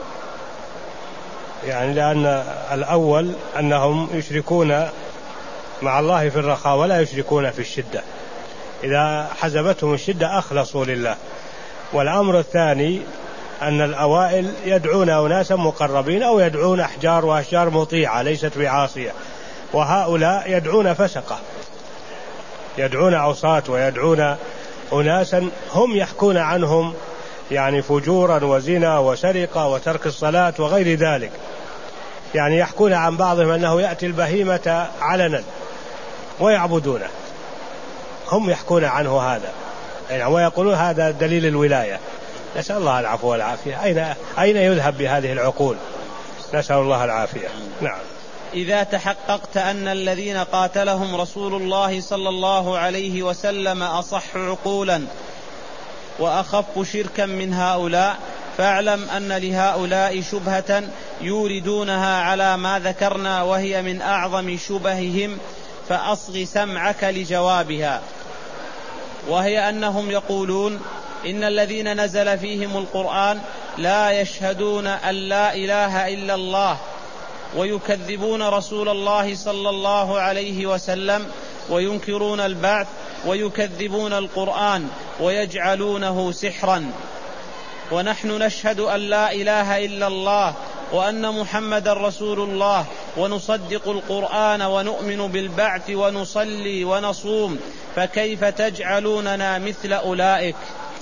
يعني لأن الأول أنهم يشركون مع الله في الرخاء ولا يشركون في الشدة، إذا حزبتهم الشدة أخلصوا لله. والأمر الثاني أن الأوائل يدعون أناسا مقربين أو يدعون أحجار وأشجار مطيعة ليست بعاصية، وهؤلاء يدعون فسقة، يدعون عصاة ويدعون أناسا هم يحكون عنهم يعني فجورا وزنا وسرقة وترك الصلاة وغير ذلك، يعني يحكون عن بعضهم أنه يأتي البهيمة علنا ويعبدونه، هم يحكون عنه هذا يعني ويقولون هذا دليل الولاية. نسأل الله العفو والعافية. أين أين يذهب بهذه العقول؟ نسأل الله العافية. نعم. إذا تحققت أن الذين قاتلهم رسول الله صلى الله عليه وسلم أصح عقولا وأخف شركا من هؤلاء، فاعلم أن لهؤلاء شبهة يوردونها على ما ذكرنا وهي من أعظم شبههم، فأصغ سمعك لجوابها، وهي أنهم يقولون إن الذين نزل فيهم القرآن لا يشهدون أن لا إله إلا الله، ويكذبون رسول الله صلى الله عليه وسلم، وينكرون البعث، ويكذبون القرآن، ويجعلونه سحرا. ونحن نشهد أن لا إله إلا الله وأن محمد رسول الله، ونصدق القرآن ونؤمن بالبعث ونصلي ونصوم، فكيف تجعلوننا مثل أولئك؟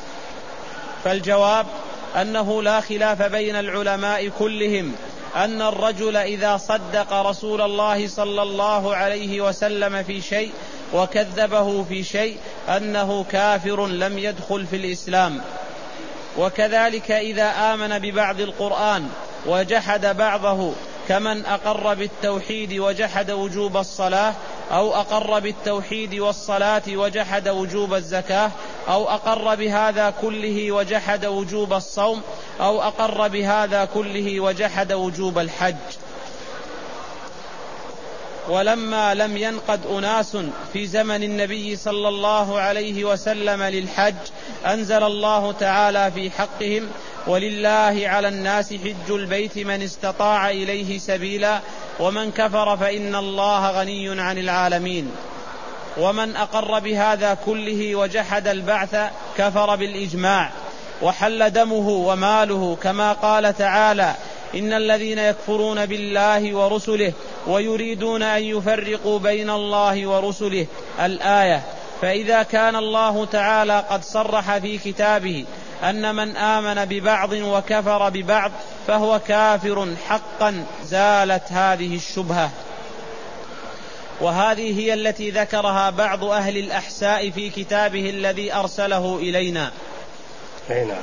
فالجواب أنه لا خلاف بين العلماء كلهم أن الرجل إذا صدق رسول الله صلى الله عليه وسلم في شيء وكذبه في شيء أنه كافر لم يدخل في الإسلام. وكذلك إذا آمن ببعض القرآن وجحد بعضه، كمن أقر بالتوحيد وجحد وجوب الصلاة، أو أقر بالتوحيد والصلاة وجحد وجوب الزكاة، أو أقر بهذا كله وجحد وجوب الصوم، أو أقر بهذا كله وجحد وجوب الحج. ولما لم ينقد أناس في زمن النبي صلى الله عليه وسلم للحج، أنزل الله تعالى في حقهم: ولله على الناس حج البيت من استطاع إليه سبيلا ومن كفر فإن الله غني عن العالمين. ومن أقر بهذا كله وجحد البعث كفر بالإجماع، وحل دمه وماله، كما قال تعالى: إن الذين يكفرون بالله ورسله ويريدون أن يفرقوا بين الله ورسله، الآية. فإذا كان الله تعالى قد صرح في كتابه أن من آمن ببعض وكفر ببعض فهو كافر حقا، زالت هذه الشبهة. وهذه هي التي ذكرها بعض أهل الأحساء في كتابه الذي أرسله إلينا. هنا.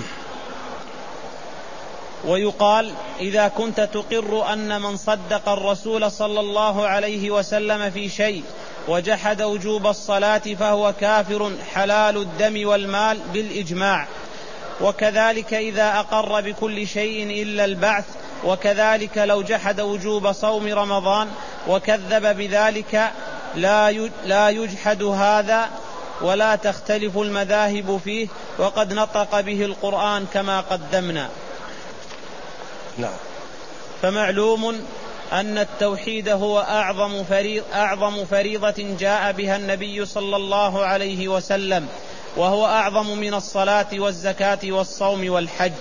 ويقال: إذا كنت تقر أن من صدق الرسول صلى الله عليه وسلم في شيء وجحد وجوب الصلاة فهو كافر حلال الدم والمال بالإجماع. وكذلك إذا أقر بكل شيء إلا البعث، وكذلك لو جحد وجوب صوم رمضان وكذب بذلك لا يجحد هذا ولا تختلف المذاهب فيه، وقد نطق به القرآن كما قدمنا. نعم. فمعلوم أن التوحيد هو أعظم فريض أعظم فريضة جاء بها النبي صلى الله عليه وسلم، وهو أعظم من الصلاة والزكاة والصوم والحج.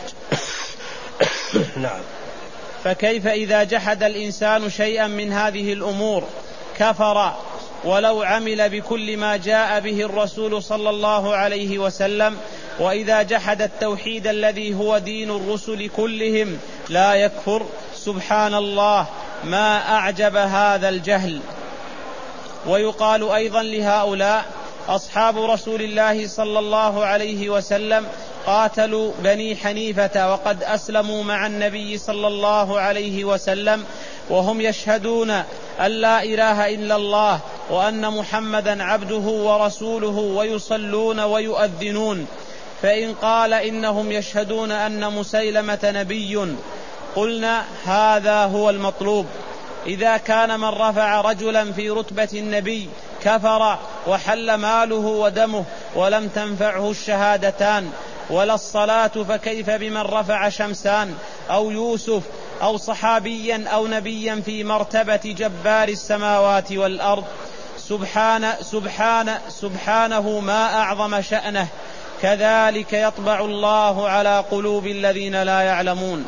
نعم. فكيف إذا جحد الإنسان شيئا من هذه الأمور كفر ولو عمل بكل ما جاء به الرسول صلى الله عليه وسلم؟ وإذا جحد التوحيد الذي هو دين الرسل كلهم لا يكفر؟ سبحان الله، ما أعجب هذا الجهل. ويقال أيضا لهؤلاء: أصحاب رسول الله صلى الله عليه وسلم قاتلوا بني حنيفة وقد أسلموا مع النبي صلى الله عليه وسلم وهم يشهدون أن لا إله إلا الله وأن محمدا عبده ورسوله ويصلون ويؤذنون. فإن قال إنهم يشهدون أن مسيلمة نبي قلنا هذا هو المطلوب. إذا كان من رفع رجلا في رتبة النبي كفر وحل ماله ودمه ولم تنفعه الشهادتان ولا الصلاة، فكيف بمن رفع شمسان أو يوسف أو صحابيا أو نبيا في مرتبة جبار السماوات والأرض؟ سبحان سبحان سبحانه ما أعظم شأنه. كذلك يطبع الله على قلوب الذين لا يعلمون.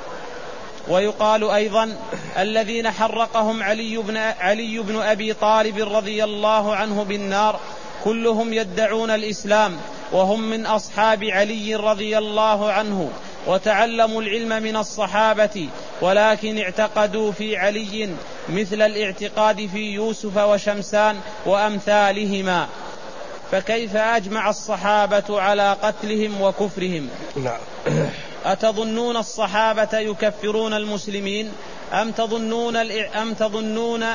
ويقال أيضا الذين حرقهم علي بن, علي بن أبي طالب رضي الله عنه بالنار كلهم يدعون الإسلام وهم من أصحاب علي رضي الله عنه، وتعلموا العلم من الصحابة، ولكن اعتقدوا في علي مثل الاعتقاد في يوسف وشمسان وأمثالهما. فكيف أجمع الصحابة على قتلهم وكفرهم؟ أتظنون الصحابة يكفرون المسلمين أم تظنون, أم تظنون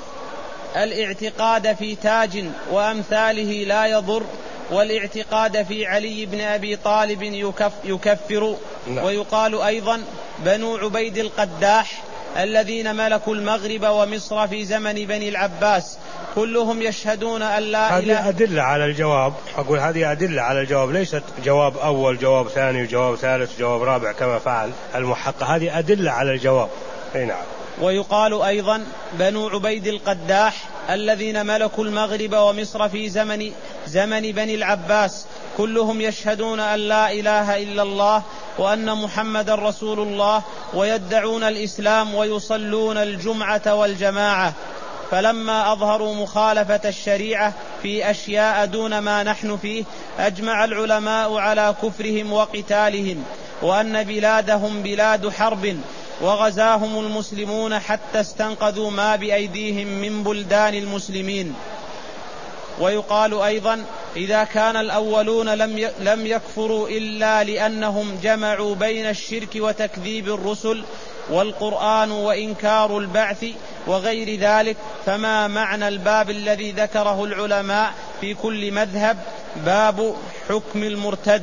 الاعتقاد في تاج وأمثاله لا يضر، والاعتقاد في علي بن أبي طالب يكفر؟ ويقال أيضا بنو عبيد القداح الذين ملكوا المغرب ومصر في زمن بني العباس كلهم يشهدون أن لا إله. هذه أدلة على الجواب، أقول هذه أدلة على الجواب، ليست جواب أول جواب ثاني جواب ثالث جواب رابع كما فعل المحقق، هذه أدلة على الجواب. أي نعم. ويقال أيضا بنو عبيد القداح الذين ملكوا المغرب ومصر في زمن زمن بني العباس كلهم يشهدون أن لا إله إلا الله وأن محمد رسول الله، ويدعون الإسلام ويصلون الجمعة والجماعة. فلما أظهروا مخالفة الشريعة في أشياء دون ما نحن فيه أجمع العلماء على كفرهم وقتالهم، وأن بلادهم بلاد حرب، وغزاهم المسلمون حتى استنقذوا ما بأيديهم من بلدان المسلمين. ويقال أيضا إذا كان الأولون لم لم يكفروا إلا لأنهم جمعوا بين الشرك وتكذيب الرسل والقرآن وإنكار البعث وغير ذلك، فما معنى الباب الذي ذكره العلماء في كل مذهب باب حكم المرتد،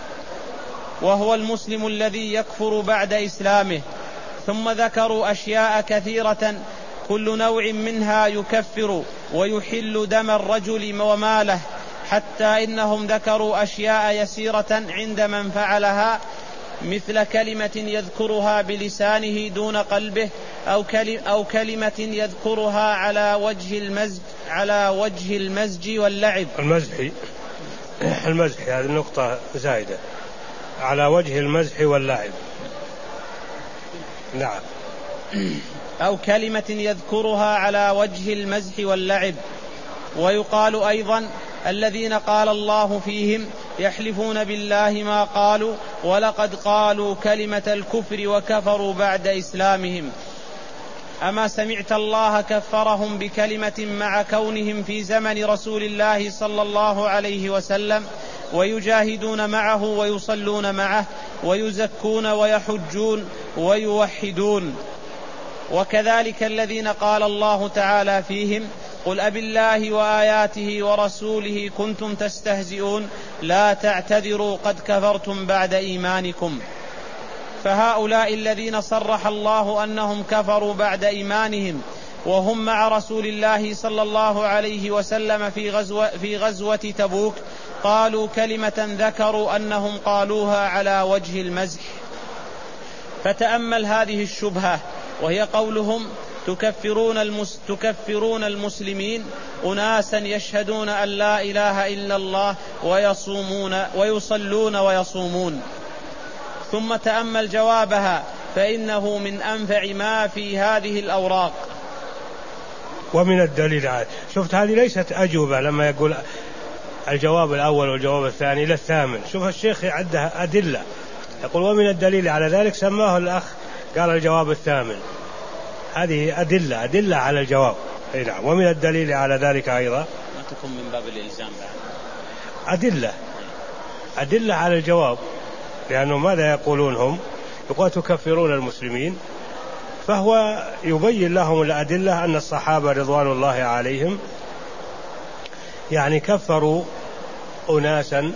وهو المسلم الذي يكفر بعد إسلامه؟ ثم ذكروا أشياء كثيرة كل نوع منها يكفر ويحل دم الرجل وماله، حتى إنهم ذكروا أشياء يسيرة عند من فعلها مثل كلمة يذكرها بلسانه دون قلبه، أو أو كلمة يذكرها على وجه المزج على وجه المزج واللعب. المزح المزح هذه النقطة زائدة، على وجه المزح واللعب. نعم. أو كلمة يذكرها على وجه المزح واللعب. ويقال أيضا الذين قال الله فيهم يحلفون بالله ما قالوا ولقد قالوا كلمة الكفر وكفروا بعد إسلامهم. أما سمعت الله كفرهم بكلمة مع كونهم في زمن رسول الله صلى الله عليه وسلم ويجاهدون معه ويصلون معه ويزكون ويحجون ويوحدون. وكذلك الذين قال الله تعالى فيهم قل أبالله وآياته ورسوله كنتم تستهزئون لا تعتذروا قد كفرتم بعد إيمانكم. فهؤلاء الذين صرح الله أنهم كفروا بعد إيمانهم وهم مع رسول الله صلى الله عليه وسلم في غزوة, في غزوة تبوك قالوا كلمة ذكروا أنهم قالوها على وجه المزح. فتأمل هذه الشبهة، وهي قولهم تكفرون, المس تكفرون المسلمين أناسا يشهدون أن لا إله إلا الله ويصومون ويصلون ويصومون. ثم تأمل جوابها فإنه من أنفع ما في هذه الأوراق. ومن الدليل على شفت هذه ليست أجوبة، لما يقول الجواب الأول والجواب الثاني إلى الثامن، شوف الشيخ يعدها أدلة، يقول ومن الدليل على ذلك سماه الأخ قال الجواب الثامن. هذه أدلة أدلة على الجواب. أي نعم. ومن الدليل على ذلك أيضا ما تكون من باب الإلزام بعد أدلة أدلة على الجواب، لأنه ماذا يقولون هم؟ يقول تكفرون المسلمين، فهو يبين لهم الأدلة أن الصحابة رضوان الله عليهم يعني كفروا أناسا،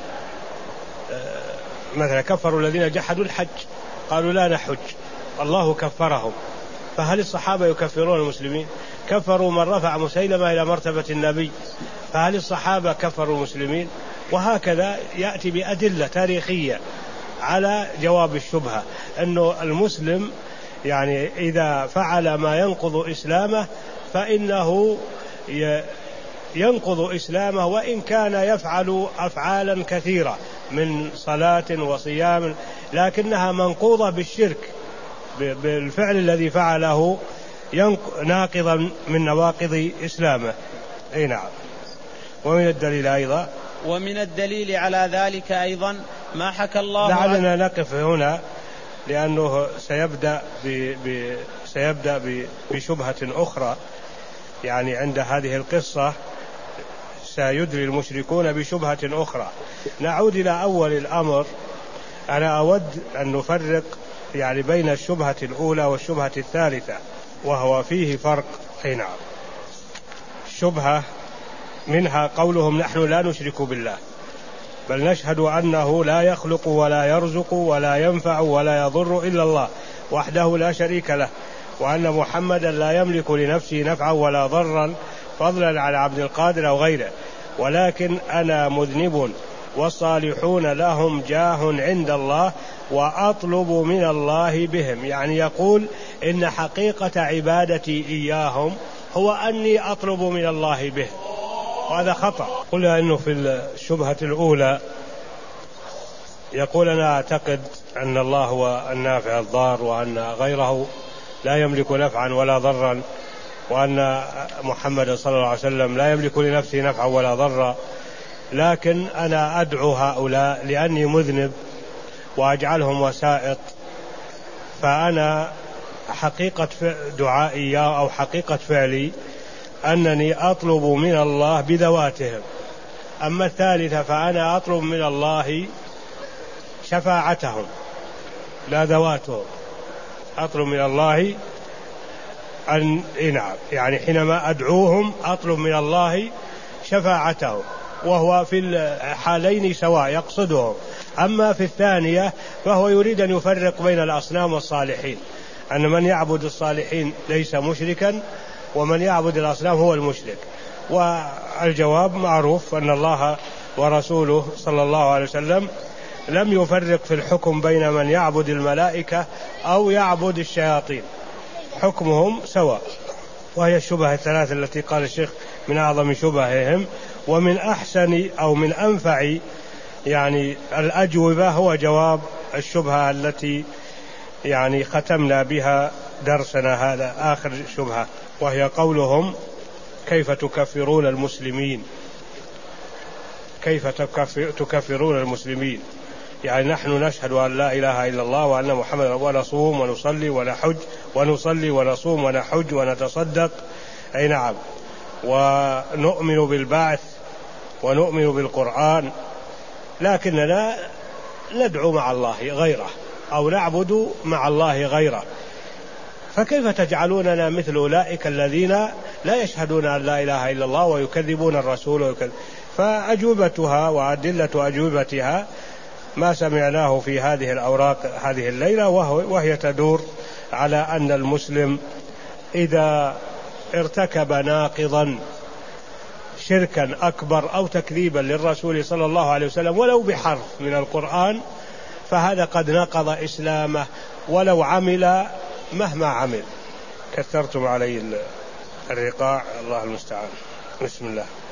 مثلا كفروا الذين جحدوا الحج، قالوا لا نحج، الله كفرهم. فهل الصحابة يكفرون المسلمين؟ كفروا من رفع مسيلمة إلى مرتبة النبي، فهل الصحابة كفروا المسلمين؟ وهكذا يأتي بأدلة تاريخية على جواب الشبهة، أنه المسلم يعني إذا فعل ما ينقض إسلامه فإنه ينقض إسلامه، وإن كان يفعل أفعالا كثيرة من صلاة وصيام، لكنها منقوضة بالشرك، بالفعل الذي فعله ناقضا من نواقض إسلامه. أي نعم. ومن الدليل أيضا ومن الدليل على ذلك أيضا ما حكى الله. لعلنا نقف هنا لأنه سيبدأ ب... ب... سيبدأ ب... بشبهة أخرى، يعني عند هذه القصة سيدري المشركون بشبهة أخرى. نعود إلى أول الأمر. أنا أود أن نفرق يعني بين الشبهة الأولى والشبهة الثالثة، وهو فيه فرق. أي نعم. الشبهة منها قولهم نحن لا نشرك بالله، بل نشهد أنه لا يخلق ولا يرزق ولا ينفع ولا يضر إلا الله وحده لا شريك له، وأن محمدا لا يملك لنفسه نفعا ولا ضرا فضلا عن عبد القادر أو غيره، ولكن أنا مذنب والصالحون لهم جاه عند الله وأطلب من الله بهم. يعني يقول إن حقيقة عبادتي إياهم هو أني أطلب من الله به، وهذا خطأ. قلنا أنه في الشبهة الأولى يقول أنا أعتقد أن الله هو النافع الضار، وأن غيره لا يملك نفعا ولا ضرا، وأن محمد صلى الله عليه وسلم لا يملك لنفسه نفعا ولا ضرا، لكن أنا أدعو هؤلاء لأني مذنب وأجعلهم وسائط، فأنا حقيقة دعائي أو حقيقة فعلي أنني أطلب من الله بذواتهم. أما الثالثة فأنا أطلب من الله شفاعتهم لا ذواتهم، أطلب من الله أن نعم يعني حينما أدعوهم أطلب من الله شفاعتهم، وهو في الحالين سواء يقصدهم. أما في الثانية فهو يريد أن يفرق بين الأصنام والصالحين، أن من يعبد الصالحين ليس مشركا، ومن يعبد الأصنام هو المشرك. والجواب معروف أن الله ورسوله صلى الله عليه وسلم لم يفرق في الحكم بين من يعبد الملائكة أو يعبد الشياطين، حكمهم سواء. وهي الشبهة الثلاث التي قال الشيخ من أعظم شبههم. ومن أحسن أو من أنفع يعني الأجوبة هو جواب الشبهة التي يعني ختمنا بها درسنا هذا، آخر شبهة، وهي قولهم كيف تكفرون المسلمين، كيف تكفرون المسلمين. يعني نحن نشهد أن لا إله إلا الله وأن محمد ونصوم ونصلي ونحج ونصلي ونصوم ونحج ونتصدق، أي نعم، ونؤمن بالبعث ونؤمن بالقرآن، لكننا ندعو مع الله غيره أو نعبد مع الله غيره، فكيف تجعلوننا مثل أولئك الذين لا يشهدون أن لا إله إلا الله ويكذبون الرسول ويكذب. فأجوبتها وأدلة أجوبتها ما سمعناه في هذه الأوراق هذه الليلة، وهي تدور على أن المسلم إذا ارتكب ناقضا شركا أكبر أو تكذيبا للرسول صلى الله عليه وسلم ولو بحرف من القرآن، فهذا قد نقض إسلامه ولو عمل مهما عمل. كثرتم علي الرقاع، الله المستعان. بسم الله.